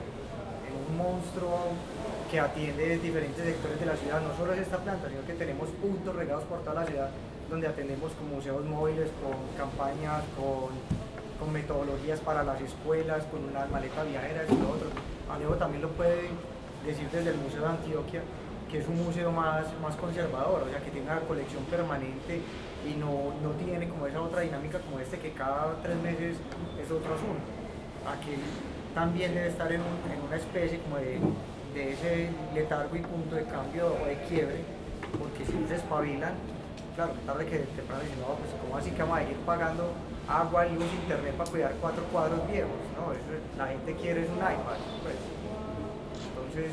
en un monstruo que atiende diferentes sectores de la ciudad. No solo es esta planta, sino que tenemos puntos regados por toda la ciudad donde atendemos con museos móviles, con campañas, con, con metodologías para las escuelas, con una maleta viajera y lo otro. Alejo también lo puede decir desde el Museo de Antioquia, que es un museo más, más conservador, o sea, que tiene una colección permanente y no, no tiene como esa otra dinámica como este, que cada tres meses es otro asunto. Aquí también debe estar en, un, en una especie como de, de ese letargo y punto de cambio o de quiebre, porque si no se espabilan, claro, tarde que temprano dicen, no, pues ¿cómo así que vamos a ir pagando agua, luz, internet para cuidar cuatro cuadros viejos? No, eso, la gente quiere es un iPad, pues. Entonces,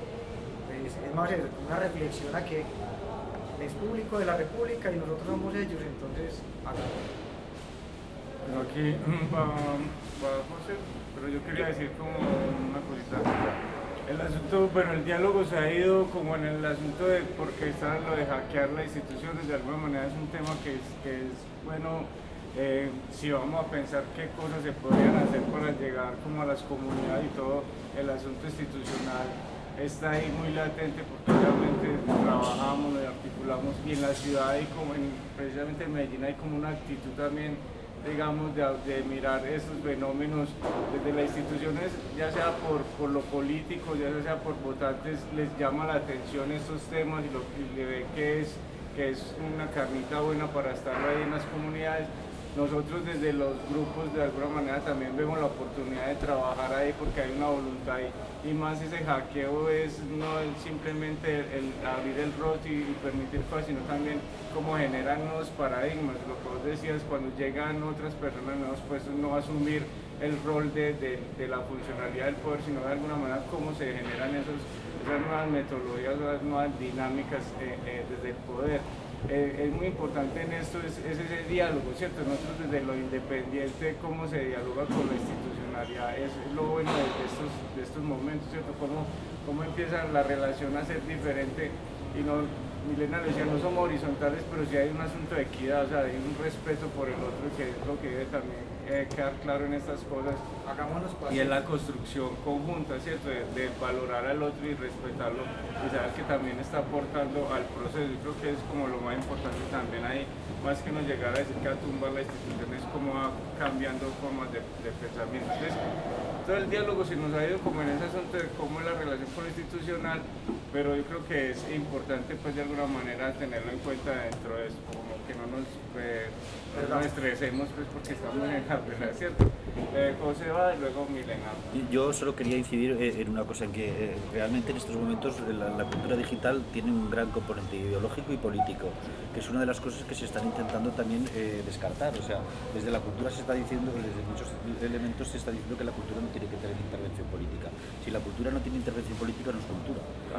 es, es más eso, una reflexión a que es público de la República y nosotros somos ellos, entonces hagamos. Pero aquí va, va José, pero yo quería decir como una cosita. El asunto, bueno, el diálogo se ha ido como en el asunto de porque está lo de hackear las instituciones, de alguna manera es un tema que es, que es bueno, eh, si vamos a pensar qué cosas se podrían hacer para llegar como a las comunidades y todo, el asunto institucional está ahí muy latente porque realmente trabajamos y articulamos, y en la ciudad y como en, precisamente en Medellín hay como una actitud también, digamos, de, de mirar esos fenómenos desde las instituciones, ya sea por, por lo político, ya sea por votantes, les llama la atención estos temas y, lo, y le ve que es, que es una carnita buena para estar ahí en las comunidades. Nosotros desde los grupos de alguna manera también vemos la oportunidad de trabajar ahí porque hay una voluntad y, y más ese hackeo es no es simplemente el, el abrir el rot y, y permitir cosas, sino también cómo generan nuevos paradigmas, lo que vos decías, cuando llegan otras personas nuevas, pues no asumir el rol de, de, de la funcionalidad del poder, sino de alguna manera cómo se generan esos, esas nuevas metodologías, esas nuevas dinámicas eh, eh, desde el poder. Eh, es muy importante en esto, es, es ese diálogo, ¿cierto? Nosotros desde lo independiente, cómo se dialoga con la institucionalidad, es lo bueno de, de, estos, de estos momentos, ¿cierto? Cómo, cómo empieza la relación a ser diferente y no, Milena le decía, no somos horizontales, pero sí hay un asunto de equidad, o sea, hay un respeto por el otro, que es lo que debe también eh, quedar claro en estas cosas. Hagámonos y en la construcción conjunta, ¿cierto? De, de valorar al otro y respetarlo y saber que también está aportando al proceso. Yo creo que es como lo más importante también ahí, más que nos llegar a decir que a tumbar la institución, es como va cambiando formas de, de pensamiento. Entonces, todo el diálogo se nos ha ido como en ese asunto de cómo es la relación con lo institucional, pero yo creo que es importante pues de alguna manera tenerlo en cuenta dentro de eso, como que no nos, eh, no nos estresemos pues porque estamos en la verdad, ¿cierto? Eh, José va y luego Milena. Yo solo quería incidir en una cosa, en que eh, realmente en estos momentos la, la cultura digital tiene un gran componente ideológico y político, que es una de las cosas que se están intentando también eh, descartar. O sea, desde la cultura se está diciendo, desde muchos elementos se está diciendo que la cultura no tiene que tener intervención política. Si la cultura no tiene intervención política, no es cultura,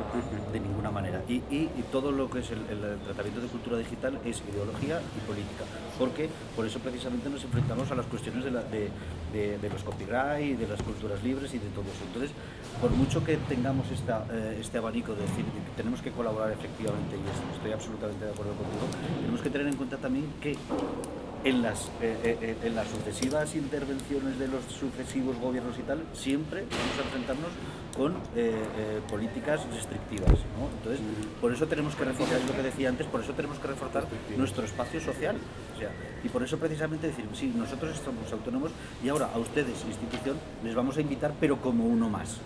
de ninguna manera. Y, y, y todo lo que es el, el tratamiento de cultura digital es ideología y política, porque por eso precisamente nos enfrentamos a las cuestiones de, la, de, de, de los copyright, de las culturas libres y de todo eso. Entonces, por mucho que tengamos esta, eh, este abanico de decir que tenemos que colaborar efectivamente, y estoy absolutamente de acuerdo contigo, tenemos que tener en cuenta también que en las, eh, eh, en las sucesivas intervenciones de los sucesivos gobiernos y tal, siempre vamos a enfrentarnos con eh, eh, políticas restrictivas, ¿no? Entonces, por eso tenemos que reforzar, lo que decía antes, por eso tenemos que reforzar nuestro espacio social. O sea, y por eso precisamente decir, sí, nosotros somos autónomos y ahora a ustedes, institución, les vamos a invitar, pero como uno más.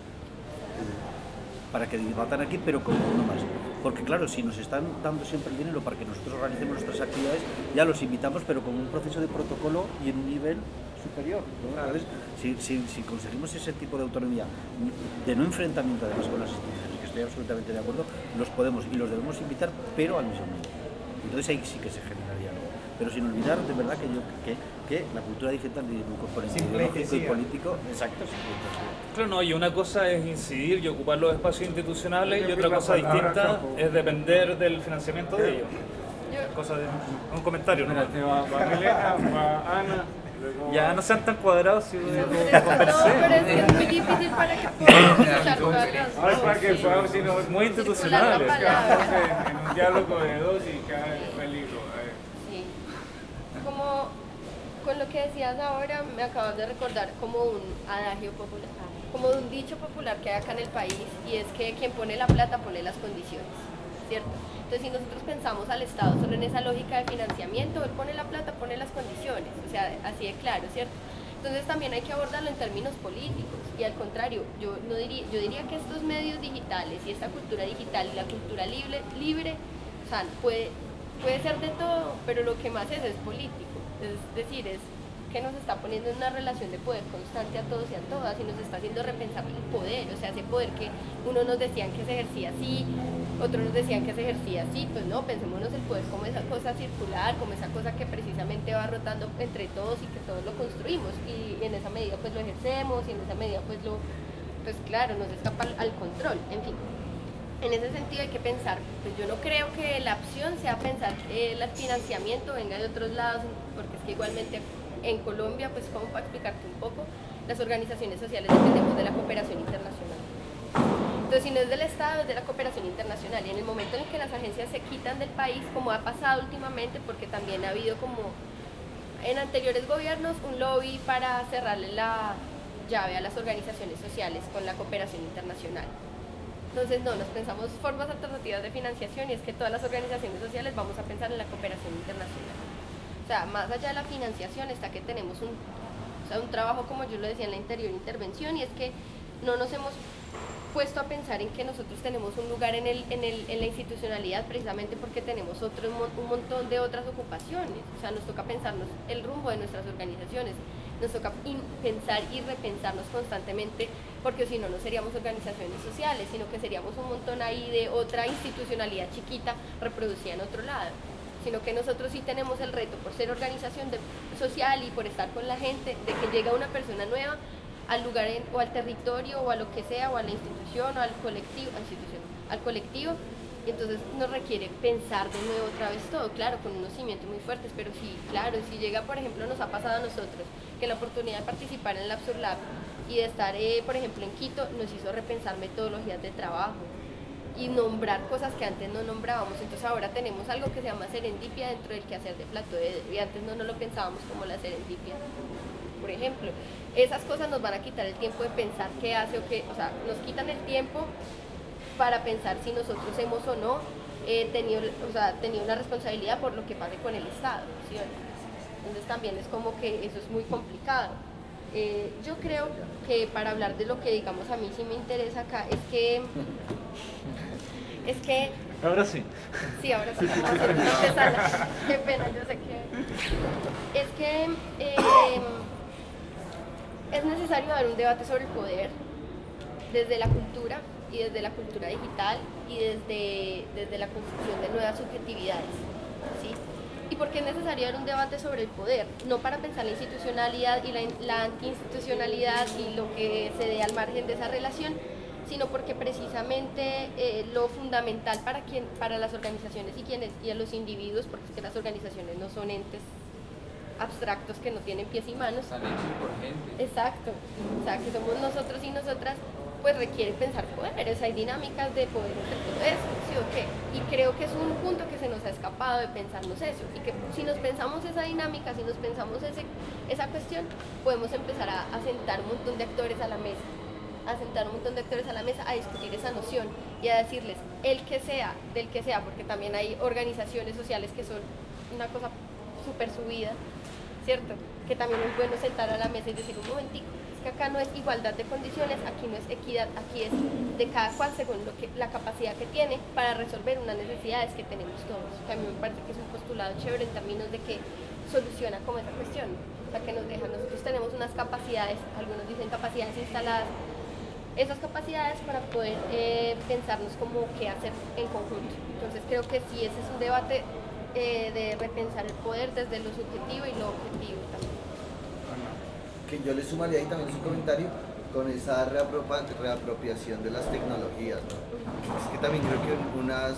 Para que debatan aquí, pero como uno más. Porque claro, si nos están dando siempre el dinero para que nosotros organicemos nuestras actividades, ya los invitamos, pero con un proceso de protocolo y en un nivel superior, ¿no? ¿Sabes? Si, si, si conseguimos ese tipo de autonomía, de no enfrentamiento además con las instituciones, que estoy absolutamente de acuerdo, los podemos y los debemos invitar, pero al mismo nivel. Entonces ahí sí que se generaría algo. Pero sin olvidar de verdad que, yo, que, que la cultura digital tiene un componente ideológico y político. Exacto, claro, no, y una cosa es incidir y ocupar los espacios institucionales y otra cosa distinta es depender del financiamiento de ellos. Cosa de, un comentario, ¿no? Espérate, va, va Milena, va Ana. Luego ya no sean tan cuadrados si no, pero es que es muy difícil para que puedan escuchar todas las no es para que puedan, sino es muy institucional. En un diálogo de dos y cada peligro. Sí. Como con lo que decías ahora, me acabas de recordar como un adagio popular, como un dicho popular que hay acá en el país, y es que quien pone la plata pone las condiciones, ¿cierto? Entonces, si nosotros pensamos al Estado solo en esa lógica de financiamiento, él pone la plata, pone las condiciones, o sea, así de claro, ¿cierto? Entonces también hay que abordarlo en términos políticos, y al contrario, yo, no diría, yo diría que estos medios digitales y esta cultura digital y la cultura libre, libre o sea, puede, puede ser de todo, pero lo que más es es político, es decir, es que nos está poniendo en una relación de poder constante a todos y a todas y nos está haciendo repensar el poder, o sea, ese poder que uno nos decían que se ejercía así, otros nos decían que se ejercía así, pues no, pensémonos el poder como esa cosa circular, como esa cosa que precisamente va rotando entre todos y que todos lo construimos y en esa medida pues lo ejercemos y en esa medida pues lo, pues claro, nos escapa al, al control, en fin. En ese sentido hay que pensar, pues yo no creo que la opción sea pensar que el financiamiento venga de otros lados, porque es que igualmente en Colombia, pues como para explicarte un poco, las organizaciones sociales dependemos de la cooperación internacional. Entonces, si no es del Estado, es de la cooperación internacional. Y en el momento en que las agencias se quitan del país, como ha pasado últimamente, porque también ha habido como en anteriores gobiernos un lobby para cerrarle la llave a las organizaciones sociales con la cooperación internacional. Entonces, no, nos pensamos formas alternativas de financiación y es que todas las organizaciones sociales vamos a pensar en la cooperación internacional. O sea, más allá de la financiación está que tenemos un, o sea, un trabajo, como yo lo decía en la anterior intervención, y es que no nos hemos puesto a pensar en que nosotros tenemos un lugar en, el, en, el, en la institucionalidad precisamente porque tenemos otro, un montón de otras ocupaciones. O sea, nos toca pensarnos el rumbo de nuestras organizaciones, nos toca pensar y repensarnos constantemente, porque si no, no seríamos organizaciones sociales, sino que seríamos un montón ahí de otra institucionalidad chiquita reproducida en otro lado. Sino que nosotros sí tenemos el reto por ser organización de, social y por estar con la gente, de que llega una persona nueva al lugar en, o al territorio o a lo que sea, o a la institución o al colectivo, institución, al colectivo, y entonces nos requiere pensar de nuevo otra vez todo, claro, con unos cimientos muy fuertes, pero sí, claro, si llega, por ejemplo, nos ha pasado a nosotros, que la oportunidad de participar en el Absurd Lab y de estar, eh, por ejemplo, en Quito, nos hizo repensar metodologías de trabajo y nombrar cosas que antes no nombrábamos. Entonces ahora tenemos algo que se llama serendipia dentro del quehacer de Plato de, y antes no, no lo pensábamos como la serendipia, por ejemplo. Esas cosas nos van a quitar el tiempo de pensar qué hace o qué, o sea, nos quitan el tiempo para pensar si nosotros hemos o no eh, tenido, o sea, tenido una responsabilidad por lo que pase con el Estado, ¿sí? Entonces también es como que eso es muy complicado. Eh, yo creo que para hablar de lo que digamos a mí sí me interesa acá es que es que ahora sí sí ahora sí, sí, sí. Qué pena, yo sé que es que eh, es necesario dar un debate sobre el poder desde la cultura y desde la cultura digital y desde, desde la construcción de nuevas subjetividades, ¿sí? ¿Y por qué es necesario dar un debate sobre el poder? No para pensar la institucionalidad y la, la antiinstitucionalidad y lo que se dé al margen de esa relación, sino porque precisamente eh, lo fundamental para, quien, para las organizaciones y, quienes, y a los individuos, porque es que las organizaciones no son entes abstractos que no tienen pies y manos. Están hechos por gente. Exacto, o sea, que somos nosotros y nosotras, pues requiere pensar poderes, hay dinámicas de poder entre todo esto, ¿sí o qué? Y creo que es un punto que se nos ha escapado de pensarnos eso, y que si nos pensamos esa dinámica, si nos pensamos ese, esa cuestión, podemos empezar a, a sentar un montón de actores a la mesa, a sentar un montón de actores a la mesa a discutir esa noción y a decirles, el que sea, del que sea, porque también hay organizaciones sociales que son una cosa súper subida, ¿cierto? Que también es bueno sentar a la mesa y decir un momentico, que acá no es igualdad de condiciones, aquí no es equidad, aquí es de cada cual según lo que, la capacidad que tiene para resolver unas necesidades que tenemos todos. Que a mí me parece que es un postulado chévere en términos de que soluciona como esa cuestión, o sea, que nos deja, nosotros tenemos unas capacidades, algunos dicen capacidades instaladas, esas capacidades para poder eh, pensarnos como qué hacer en conjunto. Entonces creo que sí, ese es un debate eh, de repensar el poder desde lo subjetivo y lo objetivo también. Que yo le sumaría ahí también su comentario con esa reapropia- reapropiación de las tecnologías, ¿no? Es que también creo que unas,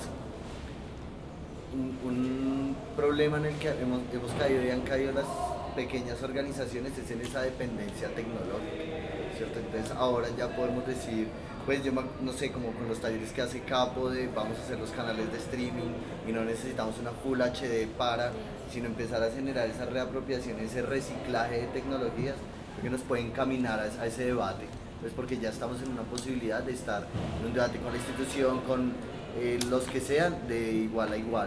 un, un problema en el que hemos, hemos caído y han caído las pequeñas organizaciones es en esa dependencia tecnológica, ¿cierto? Entonces ahora ya podemos decir, pues yo no sé, como con los talleres que hace Capo de vamos a hacer los canales de streaming y no necesitamos una Full H D para, sino empezar a generar esa reapropiación, ese reciclaje de tecnologías que nos pueden encaminar a, a ese debate, pues porque ya estamos en una posibilidad de estar en un debate con la institución, con eh, los que sean, de igual a igual.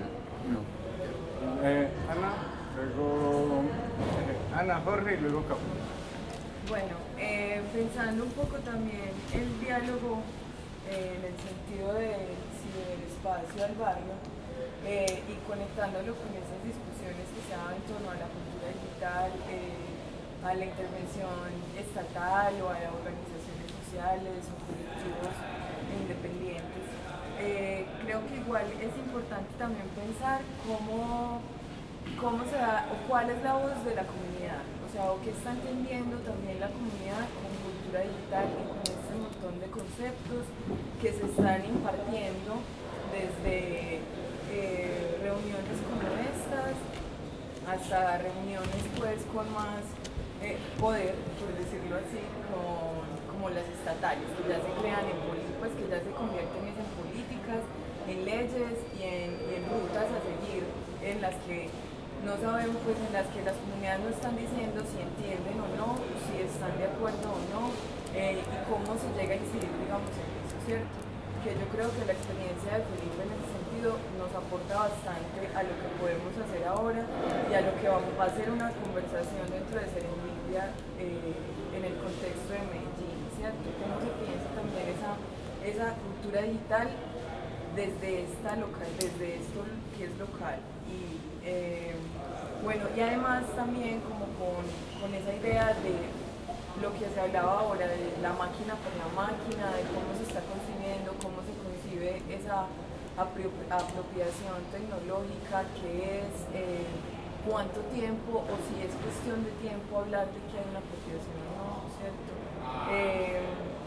No. Eh, Ana, luego eh, Ana, Jorge y luego Capo. Bueno, eh, pensando un poco también el diálogo eh, en el sentido del ciberespacio al barrio eh, y conectándolo con esas discusiones que se dan en torno a la cultura digital, eh, a la intervención estatal o a organizaciones sociales o colectivos independientes. Eh, creo que igual es importante también pensar cómo, cómo se da o cuál es la voz de la comunidad, o sea, o qué está entendiendo también la comunidad con cultura digital y con este montón de conceptos que se están impartiendo desde eh, reuniones como estas hasta reuniones pues con más Eh, poder, por decirlo así, con, como las estatales, que ya se crean en políticas, que ya se convierten en políticas, en leyes y en, y en rutas a seguir, en las que no sabemos, pues en las que las comunidades no están diciendo si entienden o no, si están de acuerdo o no, eh, y cómo se llega a incidir, digamos, en eso, ¿cierto? Que yo creo que la experiencia de Felipe en ese sentido nos aporta bastante a lo que podemos hacer ahora y a lo que vamos a hacer una conversación dentro de Serendipia eh, en el contexto de Medellín, ¿cierto? Cómo se piensa también esa, esa cultura digital desde esta local, desde esto que es local y eh, bueno, y además también como con, con esa idea de lo que se hablaba ahora de la máquina por la máquina, de cómo se está concibiendo, cómo se concibe esa apropiación tecnológica, que es eh, cuánto tiempo o si es cuestión de tiempo hablar de que hay una apropiación o no, ¿cierto? Eh,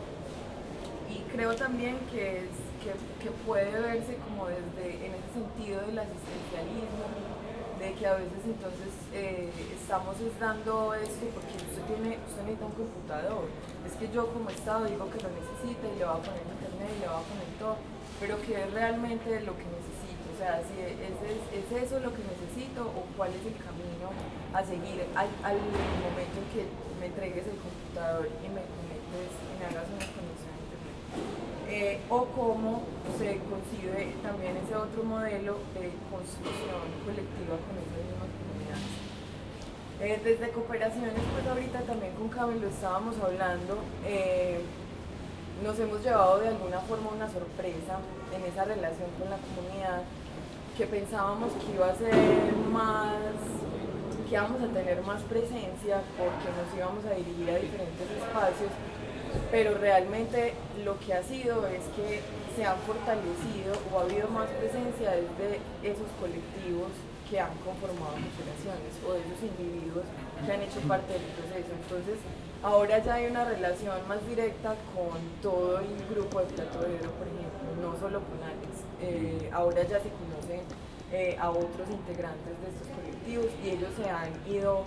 y creo también que, es, que, que puede verse como desde, en ese sentido del asistencialismo, de que a veces entonces eh, estamos dando esto porque usted, tiene, usted necesita un computador. Es que yo como Estado digo que lo necesita y le voy a poner internet y le voy a poner todo, pero que es realmente lo que necesito. O sea, si es, es, es eso lo que necesito o cuál es el camino a seguir al, al momento en que me entregues el computador y me conectes y me hagas una conexión a internet. Eh, o cómo se concibe también ese otro modelo de construcción colectiva con esas mismas comunidades. Eh, desde cooperaciones, pues ahorita también con Camil lo estábamos hablando, eh, nos hemos llevado de alguna forma una sorpresa en esa relación con la comunidad, que pensábamos que iba a ser más, que íbamos a tener más presencia porque nos íbamos a dirigir a diferentes espacios, pero realmente lo que ha sido es que se han fortalecido o ha habido más presencia desde esos colectivos que han conformado cooperaciones o de esos individuos que han hecho parte del proceso. Entonces, ahora ya hay una relación más directa con todo el grupo de Platodero, por ejemplo, no solo con Alex. Eh, ahora ya se conocen eh, a otros integrantes de estos colectivos y ellos se han ido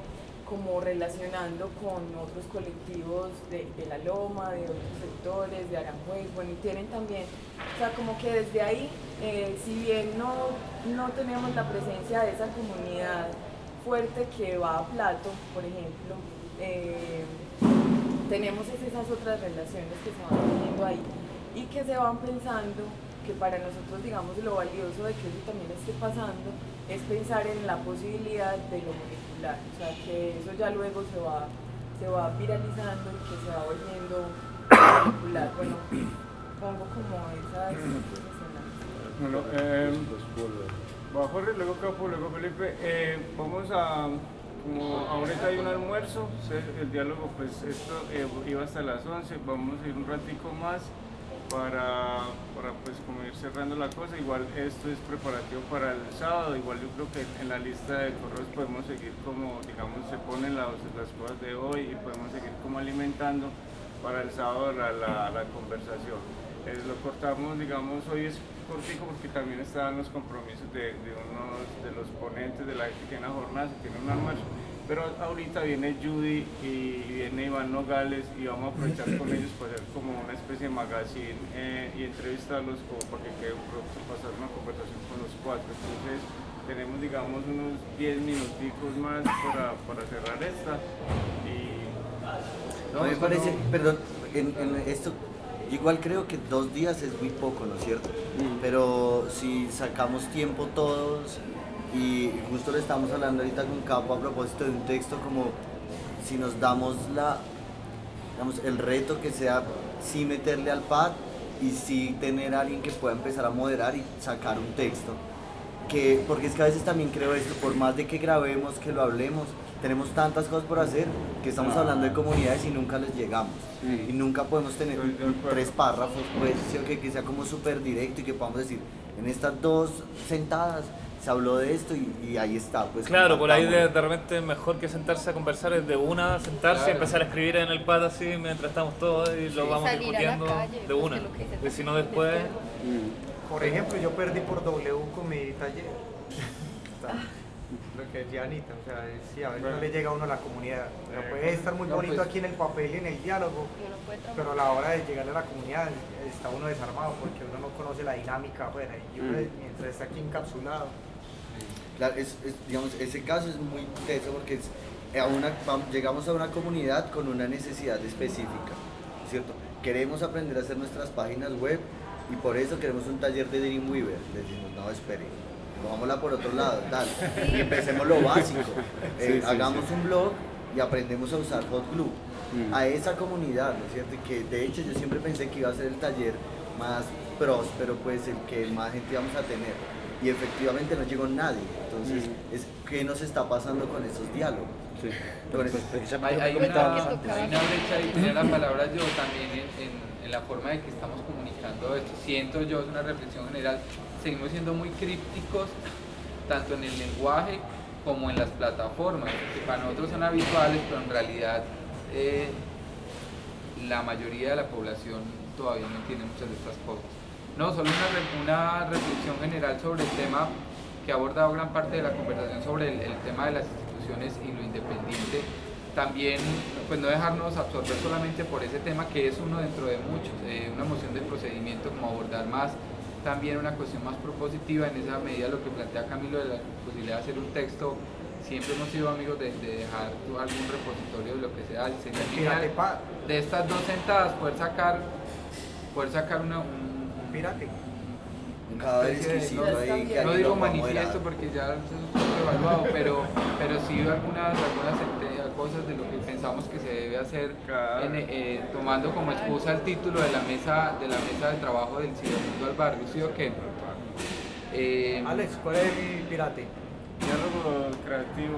como relacionando con otros colectivos de, de La Loma, de otros sectores, de Aranjuez, bueno, y tienen también, o sea, como que desde ahí, eh, si bien no, no tenemos la presencia de esa comunidad fuerte que va a Plato, por ejemplo, eh, tenemos esas otras relaciones que se van teniendo ahí y que se van pensando que para nosotros, digamos, lo valioso de que eso también esté pasando es pensar en la posibilidad de lo molecular, o sea, que eso ya luego se va, se va viralizando y que se va volviendo molecular. Bueno, pongo como esas escenas. Bueno, eh, va Jorge, luego Capo, luego Felipe. Eh, vamos a, como ahorita hay un almuerzo, el diálogo, pues esto eh, iba hasta las once, vamos a ir un ratico más. Para, para pues como ir cerrando la cosa. Igual esto es preparativo para el sábado, igual yo creo que en la lista de correos podemos seguir como, digamos, se ponen las, las cosas de hoy y podemos seguir como alimentando para el sábado la, la, la conversación. Eh, lo cortamos, digamos, hoy es cortico porque también están los compromisos de, de unos de los ponentes de la gente que tiene una jornada, se tiene un almuerzo. Pero ahorita viene Judy y viene Iván Nogales y vamos a aprovechar con ellos para hacer como una especie de magazine eh, y entrevistarlos como para que quede un producto, pasar una conversación con los cuatro. Entonces tenemos, digamos, unos diez minuticos más para, para cerrar esta. Y, no, me parece, no... perdón, en, en esto igual creo que dos días es muy poco, ¿no es cierto? Mm. Pero si sacamos tiempo todos... Y justo le estamos hablando ahorita con Capo a propósito de un texto, como si nos damos la, digamos, el reto que sea sí meterle al pad y sí tener a alguien que pueda empezar a moderar y sacar un texto. Que, porque es que a veces también creo esto, por más de que grabemos, que lo hablemos, tenemos tantas cosas por hacer que estamos hablando de comunidades y nunca les llegamos. Sí. Y nunca podemos tener un, tres párrafos, pues, ¿sí? que, que sea como súper directo y que podamos decir, en estas dos sentadas se habló de esto y, y ahí está. Pues, claro, por ahí de, de repente mejor que sentarse a conversar es de una, sentarse claro. y empezar a escribir en el pad así mientras estamos todos y sí. lo vamos Salir discutiendo calle, de una. Porque si no después... Por ejemplo, yo perdí por W con mi taller. Lo que decía Anita, o sea, si a veces no le llega a uno a la comunidad. Pero puede estar muy bonito aquí en el papel y en el diálogo, pero a la hora de llegar a la comunidad está uno desarmado porque uno no conoce la dinámica afuera y uno mientras está aquí encapsulado. Claro, es, es, digamos, ese caso es muy teso porque es, a una, llegamos a una comunidad con una necesidad específica, ¿cierto? Queremos aprender a hacer nuestras páginas web y por eso queremos un taller de Dreamweaver. Les decimos, no, espere, vámonos por otro lado, tal. Y empecemos lo básico. Eh, sí, sí, hagamos sí. un blog y aprendemos a usar Hot Glue. Mm. A esa comunidad, ¿no es cierto? Que de hecho yo siempre pensé que iba a ser el taller más próspero, pues el que más gente íbamos a tener. Y efectivamente no llegó nadie. Entonces, mm. es, ¿qué nos está pasando con esos diálogos? Sí. Con eso, hay, hay, una, hay una brecha ahí, tenía la palabra yo también en, en, en la forma de que estamos comunicando esto. Siento yo, es una reflexión general, seguimos siendo muy crípticos, tanto en el lenguaje como en las plataformas, que para nosotros son habituales, pero en realidad eh, la mayoría de la población todavía no entiende muchas de estas cosas. No, solo una, una reflexión general sobre el tema que ha abordado gran parte de la conversación sobre el, el tema de las instituciones y lo independiente. También, pues no dejarnos absorber solamente por ese tema que es uno dentro de muchos, eh, una moción de procedimiento, como abordar más también una cuestión más propositiva, en esa medida lo que plantea Camilo de la posibilidad de hacer un texto. Siempre hemos sido amigos de, de dejar algún repositorio de lo que sea, sería genial de estas dos sentadas poder sacar, poder sacar una, un, pirate. Cada vez que sí, no, no digo manifiesto porque ya eso es evaluado, pero, pero sí algunas, algunas cosas de lo que pensamos que se debe hacer, claro. en, eh, tomando como excusa el título de la mesa de la mesa de trabajo del Cibermundo al Barrio, ¿sí o qué? Eh, Alex, ¿cuál es el pirate? Diálogo creativo.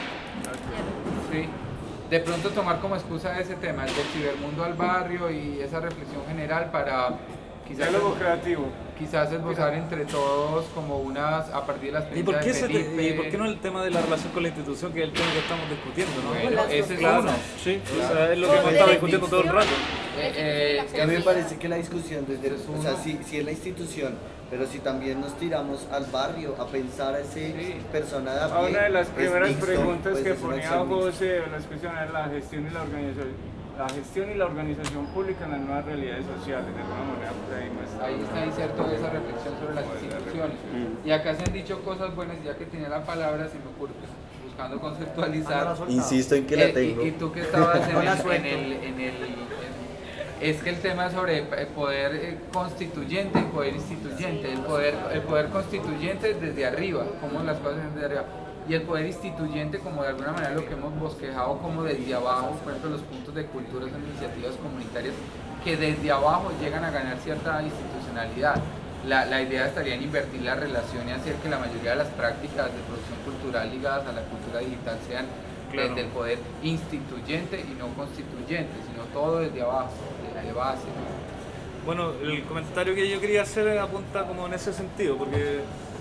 Sí. De pronto tomar como excusa ese tema, el del Cibermundo al Barrio y esa reflexión general para Quizás diálogo es, creativo. Quizás esbozar entre todos como unas, a partir de las ¿Y por, qué de se Felipe. te, ¿Y por qué no el tema de la relación con la institución, que es el tema que estamos discutiendo, ¿no? Bueno, ese es claro, uno. sí, Claro. o sea, es lo que hemos estado discutiendo todo el rato. Eh, eh, A mí me parece que la discusión desde, Es o sea, uno. sí, sí es la institución, pero si también nos tiramos al barrio a pensar a ese Sí. persona de a Ah, pie, una de las es primeras mixto, preguntas pues, que es una ponía acción mixta. José en la discusión era la gestión y la organización. La gestión y la organización pública en las nuevas realidades sociales, de alguna manera, pues ahí muestra. Ahí está inserto esa reflexión sobre las instituciones. Y acá se han dicho cosas buenas, ya que tenía la palabra, se me ocurre, buscando conceptualizar. Insisto en que la Eh, tengo. Y, y tú que estabas en el, en el, en el en- es que el tema sobre el poder eh, constituyente y poder instituyente, el poder, el poder constituyente desde arriba, como las cosas desde arriba, y el poder instituyente como de alguna manera lo que hemos bosquejado como desde abajo, por ejemplo los puntos de cultura son iniciativas comunitarias que desde abajo llegan a ganar cierta institucionalidad. La, la idea estaría en invertir la relación y hacer que la mayoría de las prácticas de producción cultural ligadas a la cultura digital sean Claro. desde el poder instituyente y no constituyente, sino todo desde abajo, desde base. Bueno, el comentario que yo quería hacer apunta como en ese sentido, porque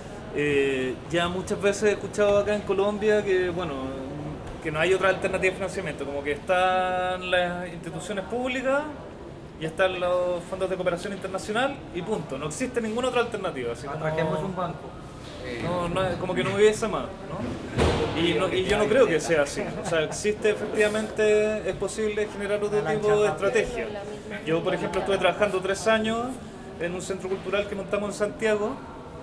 eh, ya muchas veces he escuchado acá en Colombia que, bueno, que no hay otra alternativa de financiamiento, como que están las instituciones públicas y están los fondos de cooperación internacional y punto, no existe ninguna otra alternativa. Así como- Atraquemos un banco. No, no, como que no hubiese más, ¿no? Y, no, y yo no creo que sea así. O sea, existe efectivamente, es posible generar otro tipo de estrategia. Yo, por ejemplo, estuve trabajando tres años en un centro cultural que montamos en Santiago,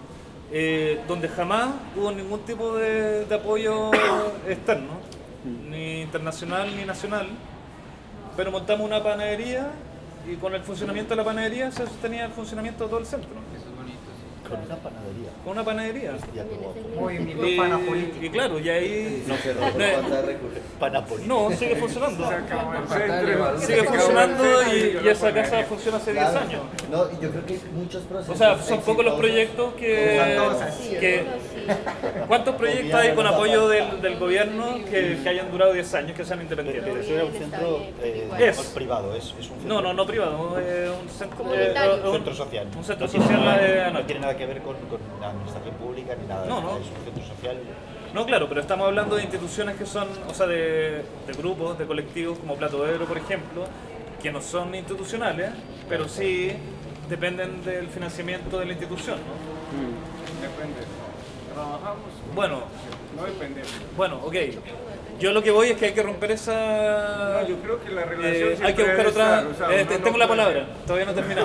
eh, donde jamás hubo ningún tipo de, de apoyo externo, ni internacional ni nacional, pero montamos una panadería y con el funcionamiento de la panadería se sostenía el funcionamiento de todo el centro. Eso es bonito, sí. Con una panadería. Con una panadería. Ya como Movimiento Y, panapolítico. y claro, y ahí No cerró por no, falta de recursos. Panapolítica. no, sigue funcionando. Se acabó el Falta de centro. elevador. Sigue Se acabó el funcionando centro y, yo y lo esa casa pondría. funciona hace diez Claro. años. No, y yo creo que muchos procesos. O sea, son pocos los exitosos- proyectos que, Están todos así, que ¿cuántos proyectos hay con apoyo del, del gobierno que, que hayan durado diez años, que sean Pero independientes? eso era un centro eh, Es. privado, es, es un centro, No, no, no privado, es un centro, Comunitario. eh, un- centro social. Un centro no tiene, social nada, de no Anoeta. tiene nada que ver con, con la administración pública ni nada. No, no. Es un centro social. No, claro, pero estamos hablando de instituciones que son, o sea, de, de grupos, de colectivos como Plato de Ebro, por ejemplo, que no son institucionales, pero sí dependen del financiamiento de la institución, ¿no? Depende. Trabajamos. Bueno, No dependemos. bueno, ok. Yo lo que voy es que hay que romper esa... No, yo creo que la eh, relación hay que siempre buscar debe otra... estar, o sea, eh, uno no tengo la puede- palabra, todavía no he terminado.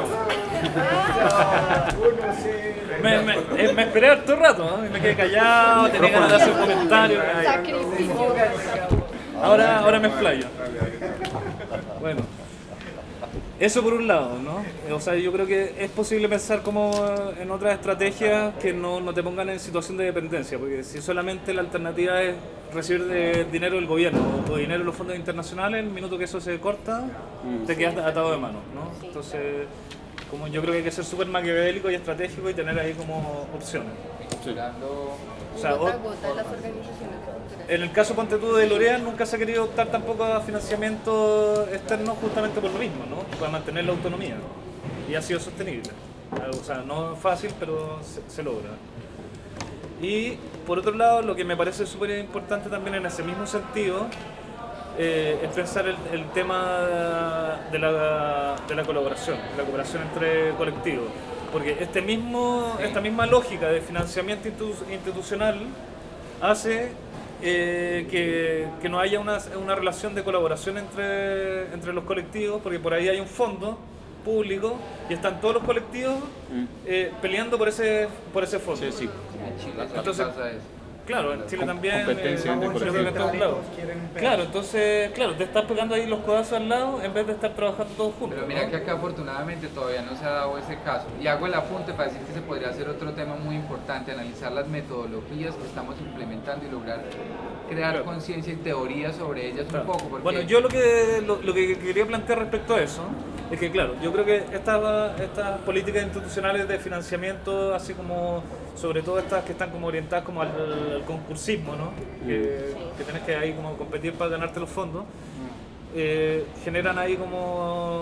Uno sí. Me, me, eh, me esperé harto rato, ¿no? Y me quedé callado, tenía ganas de hacer comentarios. Sacrificio. Ahora, ahora me explayo. Bueno, eso por un lado, ¿no? O sea, yo creo que es posible pensar como en otras estrategias que no, no te pongan en situación de dependencia, porque si solamente la alternativa es recibir de dinero del gobierno o dinero de los fondos internacionales, el minuto que eso se corta, te quedas atado de manos, ¿no? Entonces, como yo creo que hay que ser súper maquiavélico y estratégico y tener ahí como opciones. Dando O sea, Gota a o- gota las organizaciones de cultura. En el caso ponte tú de L'Oréal nunca se ha querido optar tampoco a financiamiento externo justamente por lo mismo, ¿no? Para mantener la autonomía. Y ha sido sostenible. O sea, no es fácil, pero se, se logra. Y por otro lado, lo que me parece súper importante también en ese mismo sentido eh, es pensar el, el tema de la, de la colaboración, de la cooperación entre colectivos. Porque este mismo, esta misma lógica de financiamiento institu- institucional hace eh, que, que no haya una, una relación de colaboración entre, entre los colectivos, porque por ahí hay un fondo público y están todos los colectivos eh, peleando por ese, por ese fondo. Sí, sí. en Chile también Entonces, pasa eso. Claro, en Chile Com- también. competencia eh, entre yo creo que en colectivos. todos lados. Quieren un pedazo. Claro, entonces, claro, te estás pegando ahí los codazos al lado en vez de estar trabajando todos juntos. Pero mira ¿no? que acá afortunadamente todavía no se ha dado ese caso. Y hago el apunte para decir que se podría hacer otro tema muy importante, analizar las metodologías que estamos implementando y lograr crear Claro. conciencia y teoría sobre ellas Claro. un poco. Porque Bueno, yo lo que, lo, lo que quería plantear respecto a eso es que, claro, yo creo que estas, estas políticas institucionales de financiamiento, así como sobre todo estas que están como orientadas como al, al concursismo, ¿no? Que, que tienes que ahí como competir para ganarte los fondos, eh, generan ahí como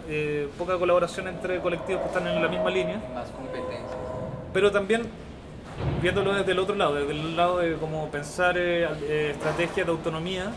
eh, poca colaboración entre colectivos que están en la misma línea. Más competencias. Pero también, viéndolo desde el otro lado, desde el lado de cómo pensar eh, eh, estrategias de autonomía,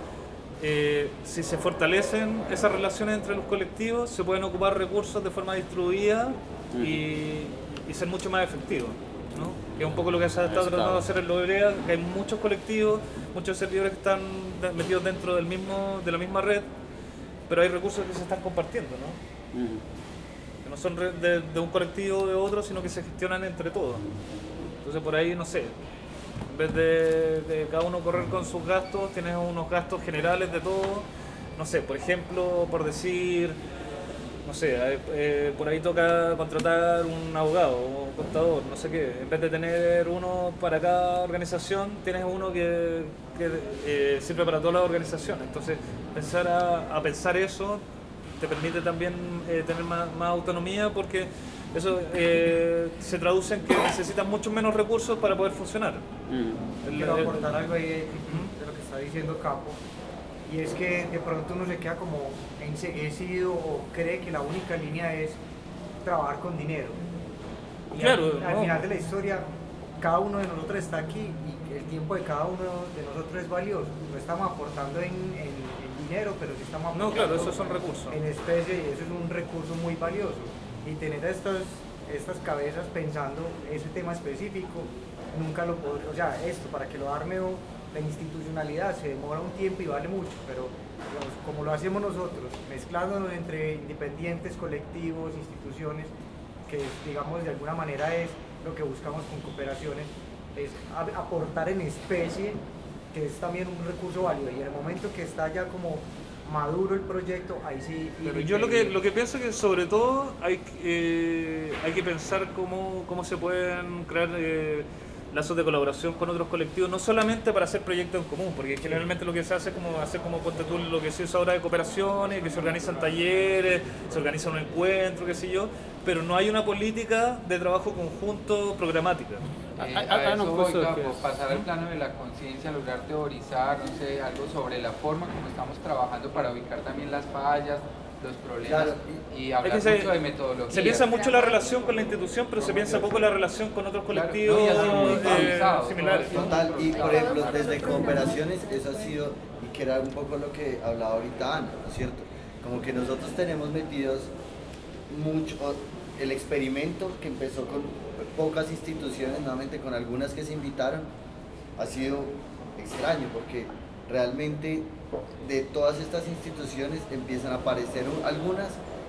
eh, si se fortalecen esas relaciones entre los colectivos, se pueden ocupar recursos de forma distribuida y, y ser mucho más efectivos, ¿no? Que es un poco lo que se ha estado tratando de hacer en Lobrea, que hay muchos colectivos, muchos servidores que están metidos dentro del mismo, de la misma red, pero hay recursos que se están compartiendo, ¿no? Uh-huh. Que no son de, de un colectivo o de otro, sino que se gestionan entre todos. Entonces por ahí, no sé, en vez de, de cada uno correr con sus gastos, tienes unos gastos generales de todo. No sé, por ejemplo, por decir, no sé, eh, por ahí toca contratar un abogado o un contador, no sé qué. En vez de tener uno para cada organización, tienes uno que, que eh, sirve para todas las organizaciones. Entonces, pensar a, a pensar eso te permite también eh, tener más, más autonomía, porque eso eh, se traduce en que necesitan mucho menos recursos para poder funcionar. Mm. El, Quiero aportar el, algo ahí de, de lo que está diciendo Capo, y es que de pronto uno se queda como enceguecido o cree que la única línea es trabajar con dinero. Y claro, al, al no. final de la historia, cada uno de nosotros está aquí y el tiempo de cada uno de nosotros es valioso. No estamos aportando en, en, en dinero, pero sí estamos aportando no, claro, esos son recursos. En especie, y eso es un recurso muy valioso. Y tener estas, estas cabezas pensando ese tema específico, nunca lo podré, o sea, esto para que lo arme o la institucionalidad se demora un tiempo y vale mucho, pero digamos, como lo hacemos nosotros, mezclándonos entre independientes, colectivos, instituciones, que digamos de alguna manera es lo que buscamos con cooperaciones, es aportar en especie, que es también un recurso válido, y en el momento que está ya como maduro el proyecto, ahí sí. Pero yo lo que, lo que pienso es que sobre todo hay, eh, hay que pensar cómo, cómo se pueden crear eh, lazos de colaboración con otros colectivos, no solamente para hacer proyectos en común, porque generalmente lo que se hace es como hacer como ponte tú lo que se usa ahora de cooperaciones, que se organizan talleres, se organiza un encuentro, qué sé yo, pero no hay una política de trabajo conjunto programática. Eh, a eso voy, Capo, pasar al plano de la conciencia, lograr teorizar, no sé, algo sobre la forma como estamos trabajando para ubicar también las fallas, los problemas, claro, y, y hablar es que mucho se, de metodología. Se piensa mucho la relación con la institución, pero se piensa poco la relación con otros colectivos claro, no, eh, similares. Total, y por ejemplo, desde cooperaciones, eso ha sido, y que era un poco lo que hablaba ahorita Ana, ¿no es cierto? Como que nosotros tenemos metidos mucho, el experimento que empezó con pocas instituciones, nuevamente con algunas que se invitaron, ha sido extraño, porque realmente de todas estas instituciones empiezan a aparecer algunas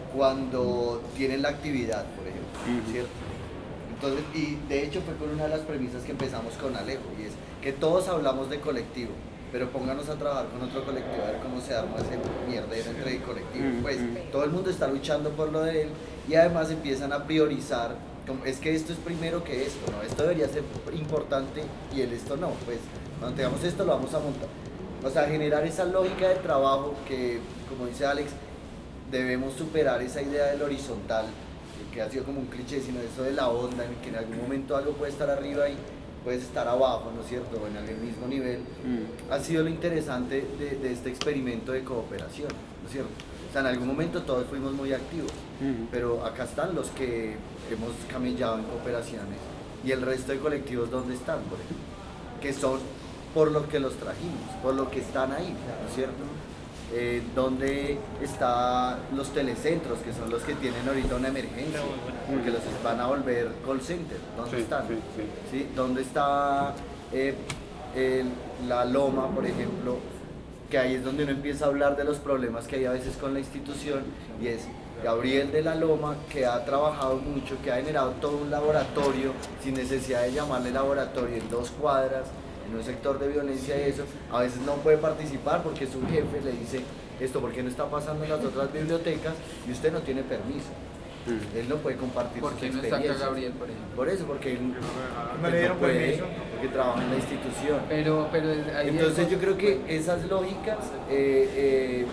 cuando tienen la actividad, por ejemplo, ¿cierto? Entonces, y de hecho fue con una de las premisas que empezamos con Alejo, y es que todos hablamos de colectivo, pero pónganos a trabajar con otro colectivo, a ver cómo se arma ese mierdero entre colectivos. Pues todo el mundo está luchando por lo de él, y además empiezan a priorizar, como, es que esto es primero que esto, ¿no? Esto debería ser importante y el esto no, pues cuando tengamos esto lo vamos a montar. O sea, generar esa lógica de trabajo que, como dice Alex, debemos superar esa idea del horizontal, que ha sido como un cliché, sino eso de la onda, en que en algún momento algo puede estar arriba y puedes estar abajo, ¿no es cierto?, o en el mismo nivel. Mm. Ha sido lo interesante de, de este experimento de cooperación, ¿no es cierto? O sea, en algún momento todos fuimos muy activos, mm. pero acá están los que hemos camellado en cooperaciones, y el resto de colectivos, ¿dónde están, por ejemplo? Que son por lo que los trajimos, por lo que están ahí, ¿no es cierto? Eh, ¿Dónde están los telecentros, que son los que tienen ahorita una emergencia, porque los van a volver call center? ¿Dónde sí, están? Sí, sí. ¿Sí? ¿Dónde está eh, el, la Loma, por ejemplo? Que ahí es donde uno empieza a hablar de los problemas que hay a veces con la institución, y es Gabriel de la Loma, que ha trabajado mucho, que ha generado todo un laboratorio, sin necesidad de llamarle laboratorio, en dos cuadras, en un sector de violencia y eso, a veces no puede participar porque su jefe le dice esto, ¿por qué no está pasando en las otras bibliotecas? Y usted no tiene permiso. Mm. Él no puede compartir sus experiencias. ¿Por qué no está acá Gabriel, por ejemplo? Por eso, porque él, no, él no puede, permiso. Porque trabaja en la institución. Pero, pero Entonces yo creo que esas lógicas eh, eh,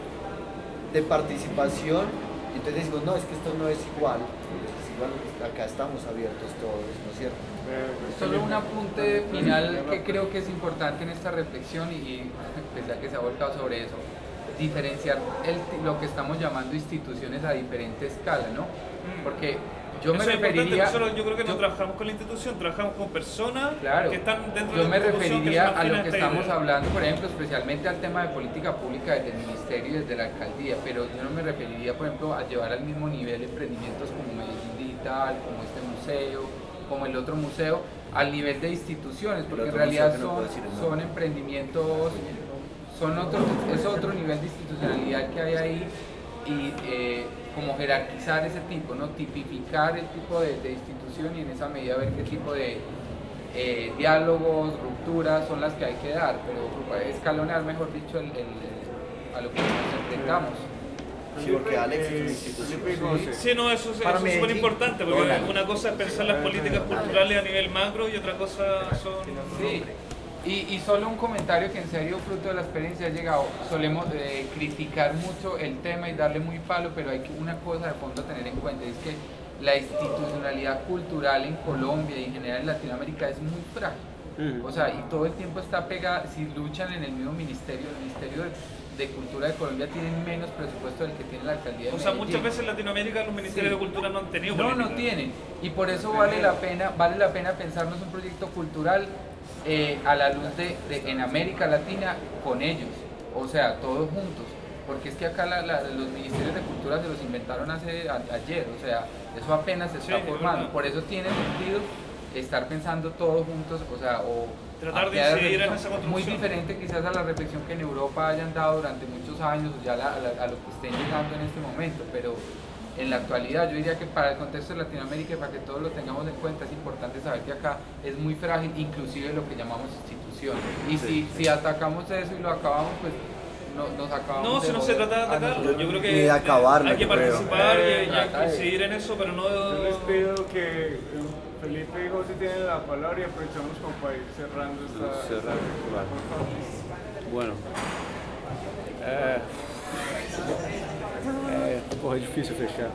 de participación, entonces decimos, no, es que esto no es igual, es igual, acá estamos abiertos todos, ¿no es cierto? Solo un apunte final que creo que es importante en esta reflexión, y, y pese a que se ha volcado sobre eso, diferenciar el, lo que estamos llamando instituciones a diferente escala, ¿no? Porque yo me Eso referiría... Es Nosotros, yo creo que no yo, trabajamos con la institución, trabajamos con personas claro, que están dentro yo de la me institución. referiría que a lo que estamos idea. hablando, por ejemplo, especialmente al tema de política pública desde el ministerio y desde la alcaldía, pero yo no me referiría, por ejemplo, a llevar al mismo nivel emprendimientos como Medellín Digital, como este museo, como el otro museo, al nivel de instituciones, porque en realidad son, son emprendimientos, son otro, es otro nivel de institucionalidad que hay ahí, y eh, como jerarquizar ese tipo, ¿no? Tipificar el tipo de, de institución y en esa medida ver qué tipo de eh, diálogos, rupturas son las que hay que dar, pero escalonar, mejor dicho, el, el, a lo que nos enfrentamos. Sí, porque Alex es una institución. Sí, sí, no, eso, eso es súper importante, porque Hola. una cosa es pensar las políticas culturales a nivel macro y otra cosa son... Sí. Y, y solo un comentario que en serio, fruto de la experiencia, ha llegado. Solemos eh, criticar mucho el tema y darle muy palo, pero hay que, una cosa de fondo a tener en cuenta, es que la institucionalidad cultural en Colombia y en general en Latinoamérica es muy frágil. Mm. O sea, y todo el tiempo está pegada, si luchan en el mismo ministerio, el Ministerio de, de Cultura de Colombia tienen menos presupuesto del que tiene la alcaldía de O sea, Medellín. muchas veces en Latinoamérica los ministerios sí. de Cultura no han tenido No, política. no tienen. Y por eso vale la pena, vale la pena pensarnos un proyecto cultural Eh, a la luz de, de en América Latina con ellos, o sea, todos juntos, porque es que acá la, la, los ministerios de cultura se los inventaron hace a, ayer, o sea, eso apenas se está sí, formando, por eso tiene sentido estar pensando todos juntos, o sea, o tratar de incidir en esa construcción. Muy diferente quizás a la reflexión que en Europa hayan dado durante muchos años, o ya la, a, la, a lo que estén llegando en este momento, pero en la actualidad yo diría que para el contexto de Latinoamérica, para que todos lo tengamos en cuenta, es importante saber que acá es muy frágil, inclusive lo que llamamos institución. Y sí, si, si atacamos eso y lo acabamos, pues no, nos acabamos. No, si no se trata de atacarlo, yo creo que de acabarlo, hay que participar creo. y hay que seguir en eso, pero no... Yo les pido que Felipe y José tienen la palabra y aprovechamos como para ir cerrando esta... Cerrar, vale. Bueno. Eh... É um pouco difícil fechar.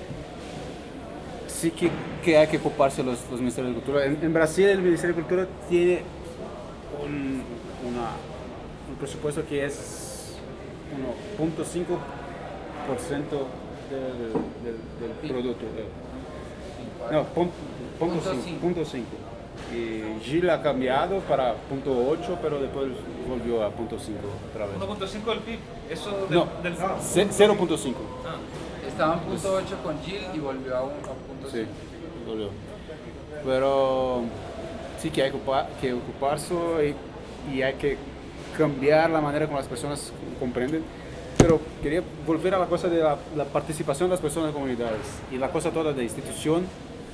Sí que, que hay que ocuparse los, los ministerios de cultura. En, en Brasil el Ministerio de Cultura tiene un, una, un presupuesto que es uno punto cinco por ciento del, del, del producto. No, punto cinco. Y Gil ha cambiado para punto ocho, pero después volvió a punto cinco otra vez. uno punto cinco del P I B, eso del, no, del... cero punto cinco. Ah. Estaba en punto ocho con Gil y volvió a punto cinco. Sí, volvió. Pero sí que hay que, ocupar, que ocuparse y, y hay que cambiar la manera como las personas comprenden. Pero quería volver a la cosa de la, la participación de las personas en comunidades y la cosa toda de institución.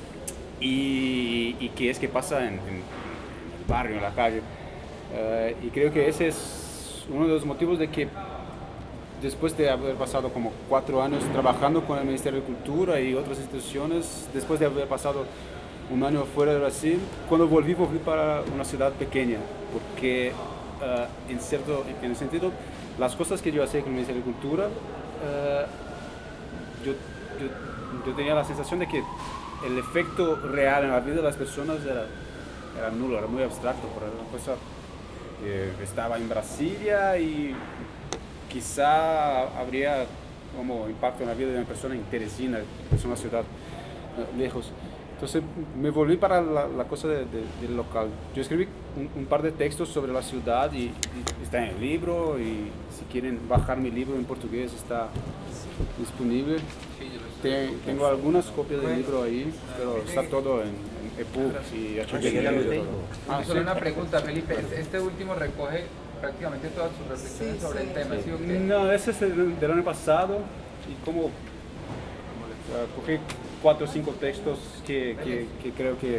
Y, y qué es que pasa en, en el barrio, en la calle. Uh, y creo que ese es uno de los motivos de que después de haber pasado como cuatro años trabajando con el Ministerio de Cultura y otras instituciones, después de haber pasado un año fuera de Brasil, cuando volví, volví para una ciudad pequeña, porque uh, en cierto en el sentido, las cosas que yo hacía con el Ministerio de Cultura, uh, yo, yo, yo tenía la sensación de que el efecto real en la vida de las personas era, era nulo, era muy abstracto, pero era una cosa que estaba en Brasilia y quizá habría como impacto en la vida de una persona en Teresina, que es una ciudad uh, lejos. Entonces me volví para la, la cosa de, de, del local. Yo escribí un, un par de textos sobre la ciudad y, y está en el libro, y si quieren bajar mi libro en portugués está disponible. Tengo algunas copias del libro ahí, pero está todo en, en ebook y H T M L. Ah, solo una pregunta, Felipe. Este último recoge prácticamente todas sus reflexiones sí, sobre sí, el tema. Sí. ¿Sí o qué? No, ese es del, del año pasado y como uh, cogí cuatro o cinco textos que, que, que creo que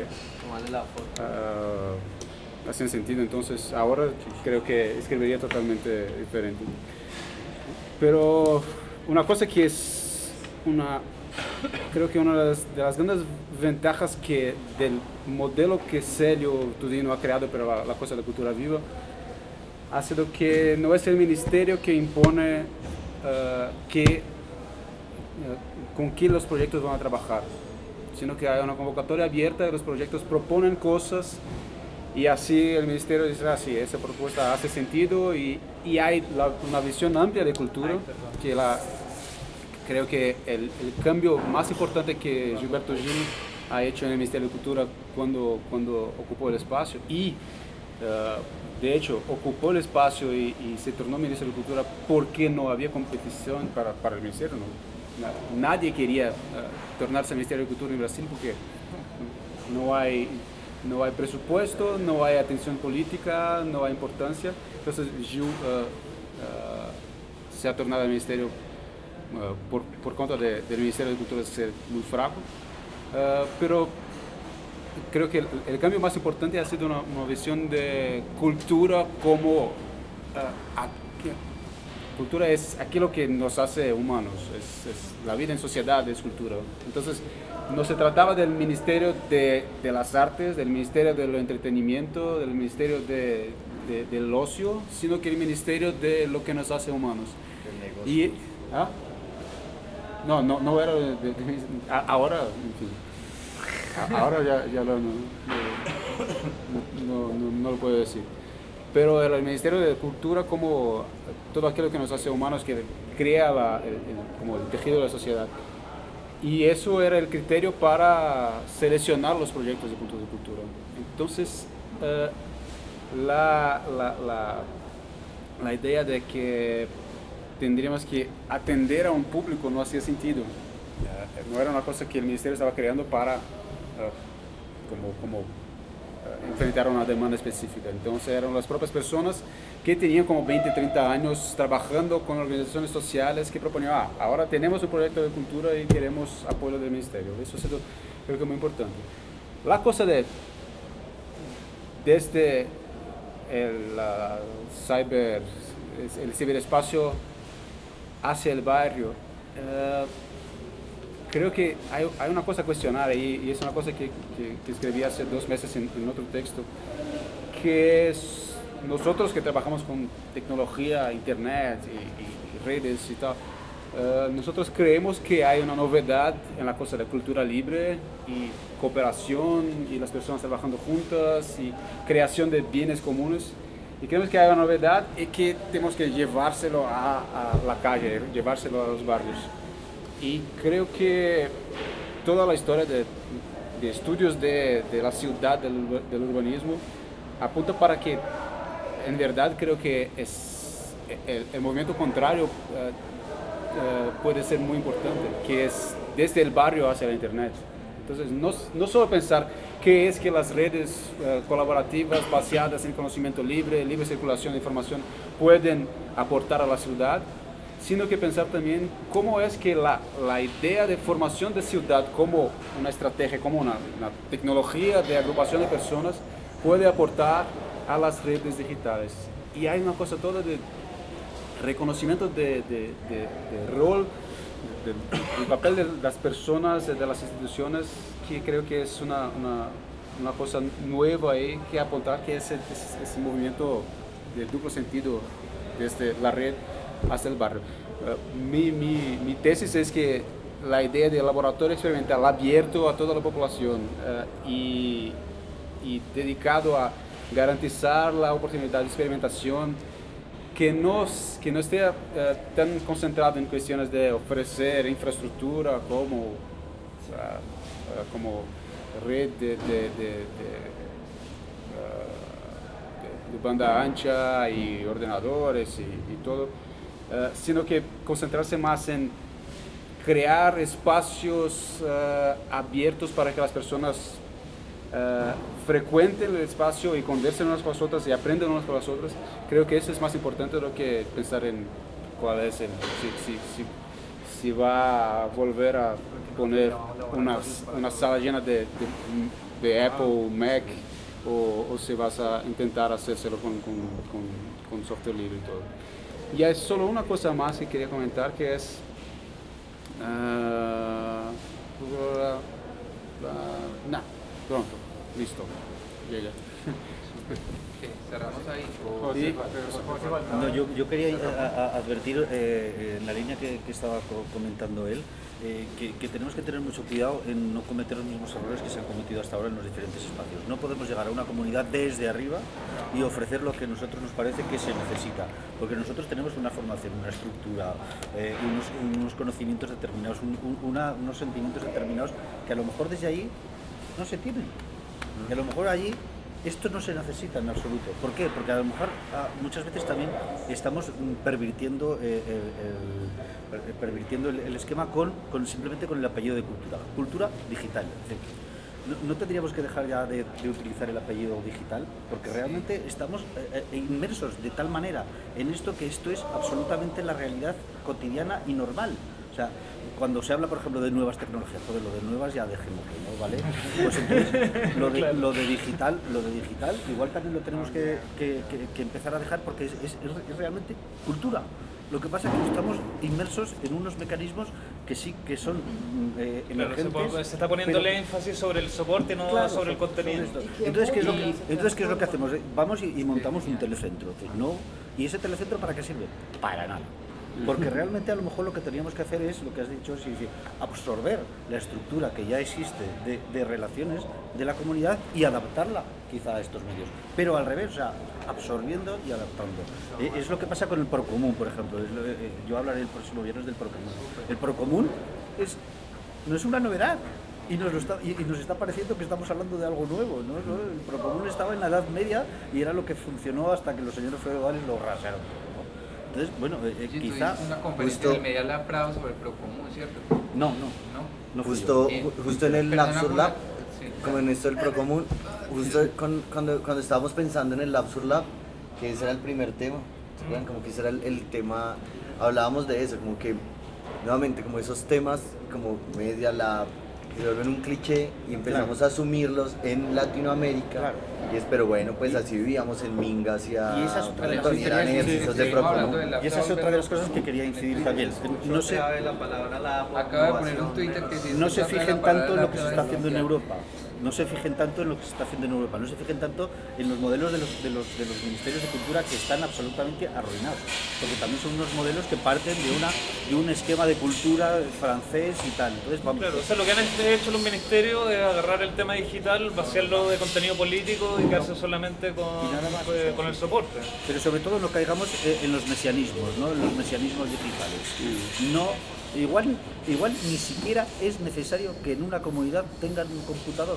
uh, hacen sentido. Entonces ahora creo que escribiría totalmente diferente. Pero una cosa que es una, creo que una de las, de las grandes ventajas que del modelo que Célio Tudino ha creado para la, la cosa de cultura viva ha sido que no es el ministerio que impone uh, que, uh, con qué los proyectos van a trabajar, sino que hay una convocatoria abierta y los proyectos proponen cosas Y así el ministerio dice, ah, sí, esa propuesta hace sentido y, y hay la, una visión amplia de cultura, que la, creo que el, el cambio más importante que Gilberto Gil ha hecho en el Ministerio de Cultura cuando, cuando ocupó el espacio y uh, de hecho ocupó el espacio y, y se tornó Ministro de Cultura porque no había competición para, para el Ministerio. ¿No? Nadie quería uh, tornarse Ministerio de Cultura en Brasil porque no hay... No hay presupuesto, no hay atención política, no hay importancia. Entonces Gil uh, uh, se ha tornado al ministerio uh, por, por cuenta de, del Ministerio de Cultura ser muy fraco. Uh, pero creo que el, el cambio más importante ha sido una, una visión de cultura como... Uh, aquí, cultura es aquello que nos hace humanos, es, es la vida en sociedad es cultura. Entonces, no se trataba del Ministerio de, de las Artes, del Ministerio del Entretenimiento, del Ministerio de, de, del Ocio, sino que el Ministerio de lo que nos hace humanos. Y, ¿ah? No, no, no era de, de, de, ahora, en fin, ahora ya, ya lo, no, no, no, no lo puedo decir. Pero el Ministerio de Cultura como todo aquello que nos hace humanos, que crea la, el, el, como el tejido de la sociedad. Y eso era el criterio para seleccionar los proyectos de puntos de cultura. Entonces, eh, la, la, la, la idea de que tendríamos que atender a un público no hacía sentido. Eh, no era una cosa que el Ministerio estaba creando para eh, como, como eh, enfrentar a una demanda específica. Entonces, eran las propias personas que tenían como veinte, treinta años trabajando con organizaciones sociales que proponían, ah, ahora tenemos un proyecto de cultura y queremos apoyo del ministerio. Eso ha sido, creo que muy importante. La cosa de, desde el uh, cyber, el ciberespacio hacia el barrio, uh, creo que hay, hay una cosa a cuestionar ahí, y es una cosa que, que, que escribí hace dos meses en, en otro texto, que es nosotros que trabajamos con tecnología, internet y, y redes y tal, uh, nosotros creemos que hay una novedad en la cosa de cultura libre y cooperación y las personas trabajando juntas y creación de bienes comunes. Y creemos que hay una novedad y que tenemos que llevárselo a, a la calle, llevárselo a los barrios. Y creo que toda la historia de, de estudios de, de la ciudad, del, del urbanismo, apunta para que en verdad creo que es el, el movimiento contrario uh, uh, puede ser muy importante, que es desde el barrio hacia la internet. Entonces, no, no solo pensar qué es que las redes uh, colaborativas basadas en conocimiento libre, libre circulación de información pueden aportar a la ciudad, sino que pensar también cómo es que la, la idea de formación de ciudad como una estrategia, como una, una tecnología de agrupación de personas puede aportar a las redes digitales. Y hay una cosa toda de reconocimiento de, de, de, de rol, de, del papel de las personas, de las instituciones, que creo que es una, una, una cosa nueva ahí que apuntar, que es ese, ese movimiento de duplo sentido desde la red hasta el barrio. Uh, mi, mi, mi tesis es que la idea de laboratorio experimental abierto a toda la población uh, y, y dedicado a garantizar la oportunidad de experimentación, que no, que no esté uh, tan concentrado en cuestiones de ofrecer infraestructura como, uh, uh, como red de, de, de, de, uh, de, de banda ancha y ordenadores y, y todo, uh, sino que concentrarse más en crear espacios uh, abiertos para que las personas Uh, frecuenten el espacio y conversen unas con las otras y aprendan unas con las otras. Creo que eso es más importante de lo que pensar en cuál es el, si, si, si, si va a volver a poner una, una sala llena de, de, de Apple, Mac, o, o si vas a intentar hacérselo con, con, con, con software libre y todo. Y hay solo una cosa más que quería comentar, que es uh, uh, uh, no, pronto. Listo, llega. ¿Qué? ¿Cerramos ahí? O... Sí. No, yo, yo quería a, a advertir eh, en la línea que, que estaba co comentando él, eh, que, que tenemos que tener mucho cuidado en no cometer los mismos errores que se han cometido hasta ahora en los diferentes espacios. No podemos llegar a una comunidad desde arriba y ofrecer lo que a nosotros nos parece que se necesita, porque nosotros tenemos una formación, una estructura, eh, unos, unos conocimientos determinados, un, un, una, unos sentimientos determinados que a lo mejor desde ahí no se tienen. Y a lo mejor allí esto no se necesita en absoluto. ¿Por qué? Porque a lo mejor a, muchas veces también estamos pervirtiendo, eh, el, el, pervirtiendo el, el esquema con, con simplemente con el apellido de cultura. Cultura digital. Es decir, no, no tendríamos que dejar ya de, de utilizar el apellido digital, porque realmente estamos eh, eh, inmersos de tal manera en esto que esto es absolutamente la realidad cotidiana y normal. O sea, cuando se habla, por ejemplo, de nuevas tecnologías, joder, lo de nuevas ya dejémoslo, ¿no? ¿Vale? Pues entonces, lo de, claro. lo de digital, lo de digital, igual también lo tenemos que, que, que, que empezar a dejar porque es, es, es realmente cultura. Lo que pasa es que estamos inmersos en unos mecanismos que sí que son eh, emergentes. Claro, se, se está poniendo el énfasis sobre el soporte, no claro, sobre el contenido. Sobre entonces, ¿qué es lo que, entonces, ¿qué es lo que hacemos? Vamos y, y montamos un telecentro. ¿No? ¿Y ese telecentro para qué sirve? Para nada. Porque realmente a lo mejor lo que teníamos que hacer es, lo que has dicho, es decir, absorber la estructura que ya existe de, de relaciones de la comunidad y adaptarla quizá a estos medios. Pero al revés, o sea, absorbiendo y adaptando. Eh, es lo que pasa con el Procomún, por ejemplo. Es lo, eh, yo hablaré el próximo viernes del Procomún. El Procomún es, no es una novedad. Y nos, lo está, y, y nos está pareciendo que estamos hablando de algo nuevo, ¿no? El Procomún estaba en la Edad Media y era lo que funcionó hasta que los señores feudales lo rasaron. Entonces, bueno, eh, sí, quizá... una conferencia del Media Lab Prado sobre el Procomún, ¿cierto? No, no. ¿No? no justo, justo en el Labsur Lab, sí, como en esto del Procomún, justo con, cuando, cuando estábamos pensando en el Labsur Lab, que ese era el primer tema, ¿sí? Como que ese era el, el tema, hablábamos de eso, como que, nuevamente, como esos temas, como Media Lab, que se vuelven un cliché y empezamos claro. a asumirlos en Latinoamérica. Claro. Y es, pero bueno, pues así vivíamos en Mingas y a... Y esa es otra de las, sí, sí, sí, de y esa es otra de las cosas que quería incidir también. No se, acaba de poner un Twitter que sí, no se fijen tanto en lo que se está haciendo en Europa. No se fijen tanto en lo que se está haciendo en Europa, no se fijen tanto en los modelos de los, de los, de los ministerios de cultura que están absolutamente arruinados, porque también son unos modelos que parten de, una, de un esquema de cultura francés y tal. Entonces, vamos. Claro, o sea, lo que han hecho los ministerios es agarrar el tema digital, vaciarlo de contenido político y quedarse solamente con, más, pues, con el soporte. Pero sobre todo no caigamos en los mesianismos, ¿no? En los mesianismos digitales. No. Igual, igual ni siquiera es necesario que en una comunidad tengan un computador.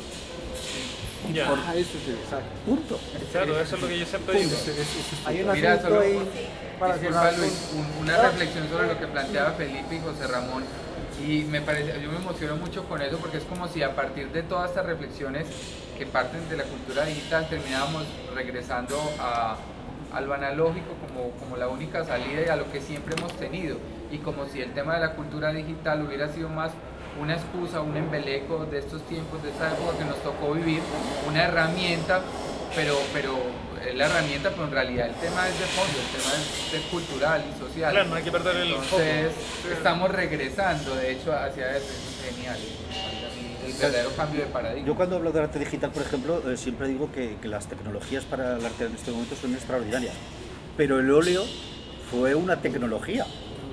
Ya. Por... Ah, eso sí, exacto. Punto. Claro, eso es lo que yo siempre digo. Hay un Mira, asunto solo, ahí para disculpa, Luis, un, una ah. reflexión sobre lo que planteaba Felipe y José Ramón. Y me parece, yo me emociono mucho con eso porque es como si a partir de todas estas reflexiones que parten de la cultura digital terminábamos regresando a, a lo analógico como, como la única salida y a lo que siempre hemos tenido. Y como si el tema de la cultura digital hubiera sido más una excusa, un embeleco de estos tiempos, de esta época que nos tocó vivir, una herramienta, pero, pero la herramienta, pero en realidad el tema es de fondo, el tema es, es cultural y social. Claro, no hay que perder el foco. Entonces, estamos regresando, de hecho, hacia eso, es genial. El verdadero cambio de paradigma. Yo cuando hablo de arte digital, por ejemplo, eh, siempre digo que, que las tecnologías para el arte en este momento son extraordinarias, pero el óleo fue una tecnología.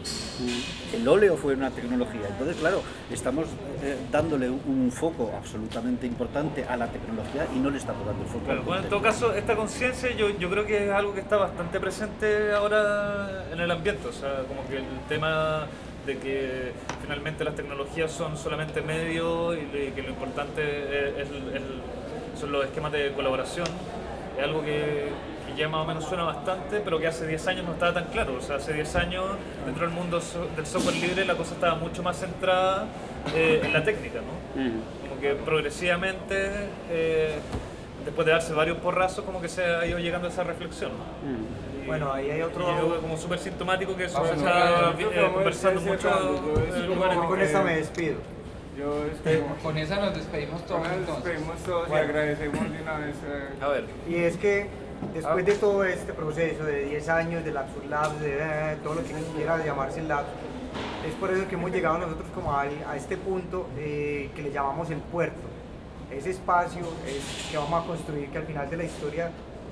El óleo fue una tecnología, entonces claro, estamos eh, dándole un, un foco absolutamente importante a la tecnología y no le estamos dando el foco. Claro, bueno, en todo caso, esta conciencia yo, yo creo que es algo que está bastante presente ahora en el ambiente, o sea, como que el tema de que finalmente las tecnologías son solamente medios y de que lo importante es, es, es, son los esquemas de colaboración, es algo que ya más o menos suena bastante, pero que hace diez años no estaba tan claro. O sea, hace diez años dentro del mundo so del software libre la cosa estaba mucho más centrada eh, en la técnica, ¿no? Mm. Como que progresivamente, eh, después de darse varios porrazos, como que se ha ido llegando a esa reflexión. Mm. Y, bueno, ahí hay otro... Y yo, como súper sintomático que eso se está eh, conversando mucho. Con, con esa me despido. Yo es como, con esa nos despedimos todos. Nos entonces. despedimos todos bueno. Y agradecemos de una vez. Eh. A ver. Y es que después de todo este proceso de diez años de Labsur Labs, de eh, todo lo que quiera llamarse el Labs, es por eso que hemos llegado nosotros como a, a este punto eh, que le llamamos el puerto. Ese espacio es que vamos a construir, que al final de la historia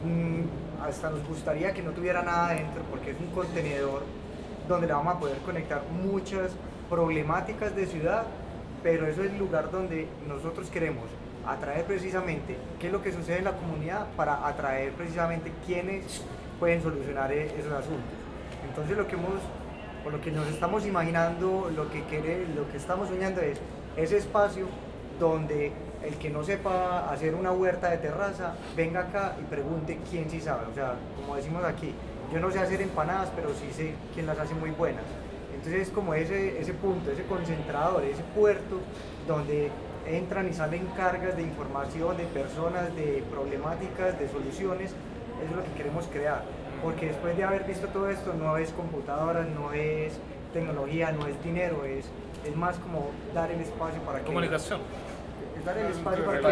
mm, hasta nos gustaría que no tuviera nada adentro porque es un contenedor donde le vamos a poder conectar muchas problemáticas de ciudad, pero eso es el lugar donde nosotros queremos atraer precisamente qué es lo que sucede en la comunidad para atraer precisamente quienes pueden solucionar esos asuntos. Entonces lo que hemos, o lo que nos estamos imaginando, lo que quiere, lo que estamos soñando es ese espacio donde el que no sepa hacer una huerta de terraza venga acá y pregunte quién sí sabe. O sea, como decimos aquí, yo no sé hacer empanadas, pero sí sé quién las hace muy buenas. Entonces es como ese, ese punto, ese concentrador, ese puerto donde entran y salen cargas de información, de personas, de problemáticas, de soluciones. Eso es lo que queremos crear, porque después de haber visto todo esto, no es computadoras, no es tecnología, no es dinero, es, es más como dar el espacio para que... Comunicación. Es dar el espacio para que,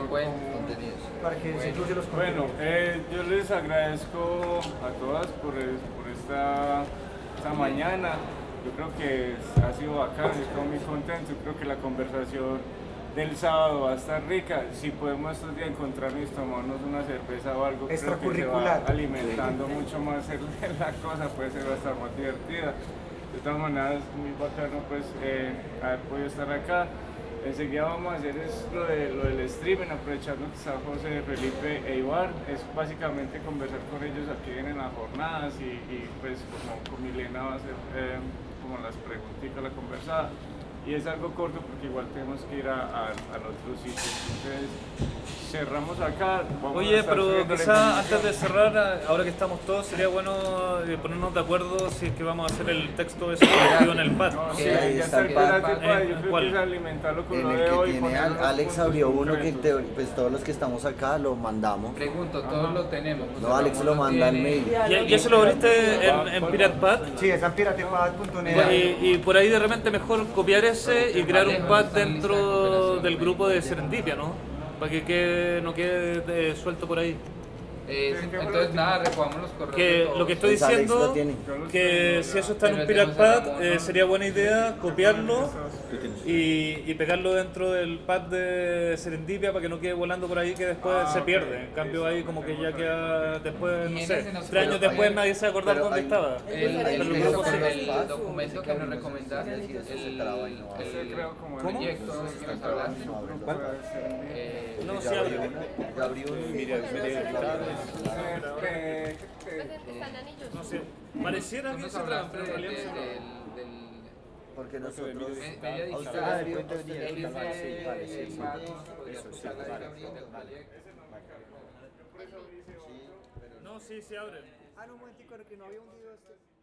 para que se incluyan los contenidos. Bueno, eh, yo les agradezco a todas por, por esta, esta mañana. Yo creo que ha sido bacán, estoy muy contento. Yo creo que la conversación del sábado va a estar rica. Si podemos estos días encontrarnos y tomarnos una cerveza o algo, creo que se va alimentando mucho más el, la cosa, puede ser va a estar más divertida. De todas maneras, muy bacano pues eh, haber podido estar acá. Enseguida vamos a hacer es lo, de, lo del streaming, aprovechando que está José, Felipe e Iván. Es básicamente conversar con ellos aquí en las jornadas y, y pues como con Milena va a ser eh, como las preguntitas, la conversada. Y es algo corto porque igual tenemos que ir a, a, al otro sitio. Entonces cerramos acá. Vamos Oye, a pero quizá antes de cerrar, ahora que estamos todos, sería bueno ponernos de acuerdo si es que vamos a hacer el texto ese colectivo en el pad. No, sí, ahí está el pad. Yo creo que es alimentarlo con en lo el de que hoy. Tiene Al, Alex abrió uno que te, pues todos los que estamos acá lo mandamos. Pregunto, todos lo tenemos. No, Alex lo manda al mail. ¿Y, y eso lo abriste en, en PiratePad? Sí, está en piratepad punto net. Y, y por ahí de repente mejor copiar ese y crear un pad dentro del grupo de Serendipia, ¿no? Para que quede, no quede de, suelto por ahí. Eh, entonces nada, recogamos los correos. Que lo que estoy diciendo, que si eso está en un PiratePad, eh, sería buena idea copiarlo y, y pegarlo dentro del pad de Serendipia para que no quede volando por ahí que después Ah, se okay. pierde. En cambio ahí como que ya queda después, no Y en sé, ese nos tres años pero después hay- nadie se va a acordar pero dónde hay- estaba. El, Hay el, que texto hacer con el espacio, documento que nos recomendaste, el, el, Ese creo como el proyecto que nos hablaste. ¿Cuál? Eh, No, sí, Ya abre. abrió uno, ya abrió uno. Mira, mira, Están anillos. No sé, pareciera tú que nos se hablaste pero en de- realidad de- no. del, del Porque nosotros... me- medio a usted digital. le abrió- Él dice, sí, vale, sí, eh, sí. Pablo, podría Eso, sí, aportar la vale, descripción del vale. proyecto. No, sí, se abre. Ah, no, un momentico, que no había hundido esto.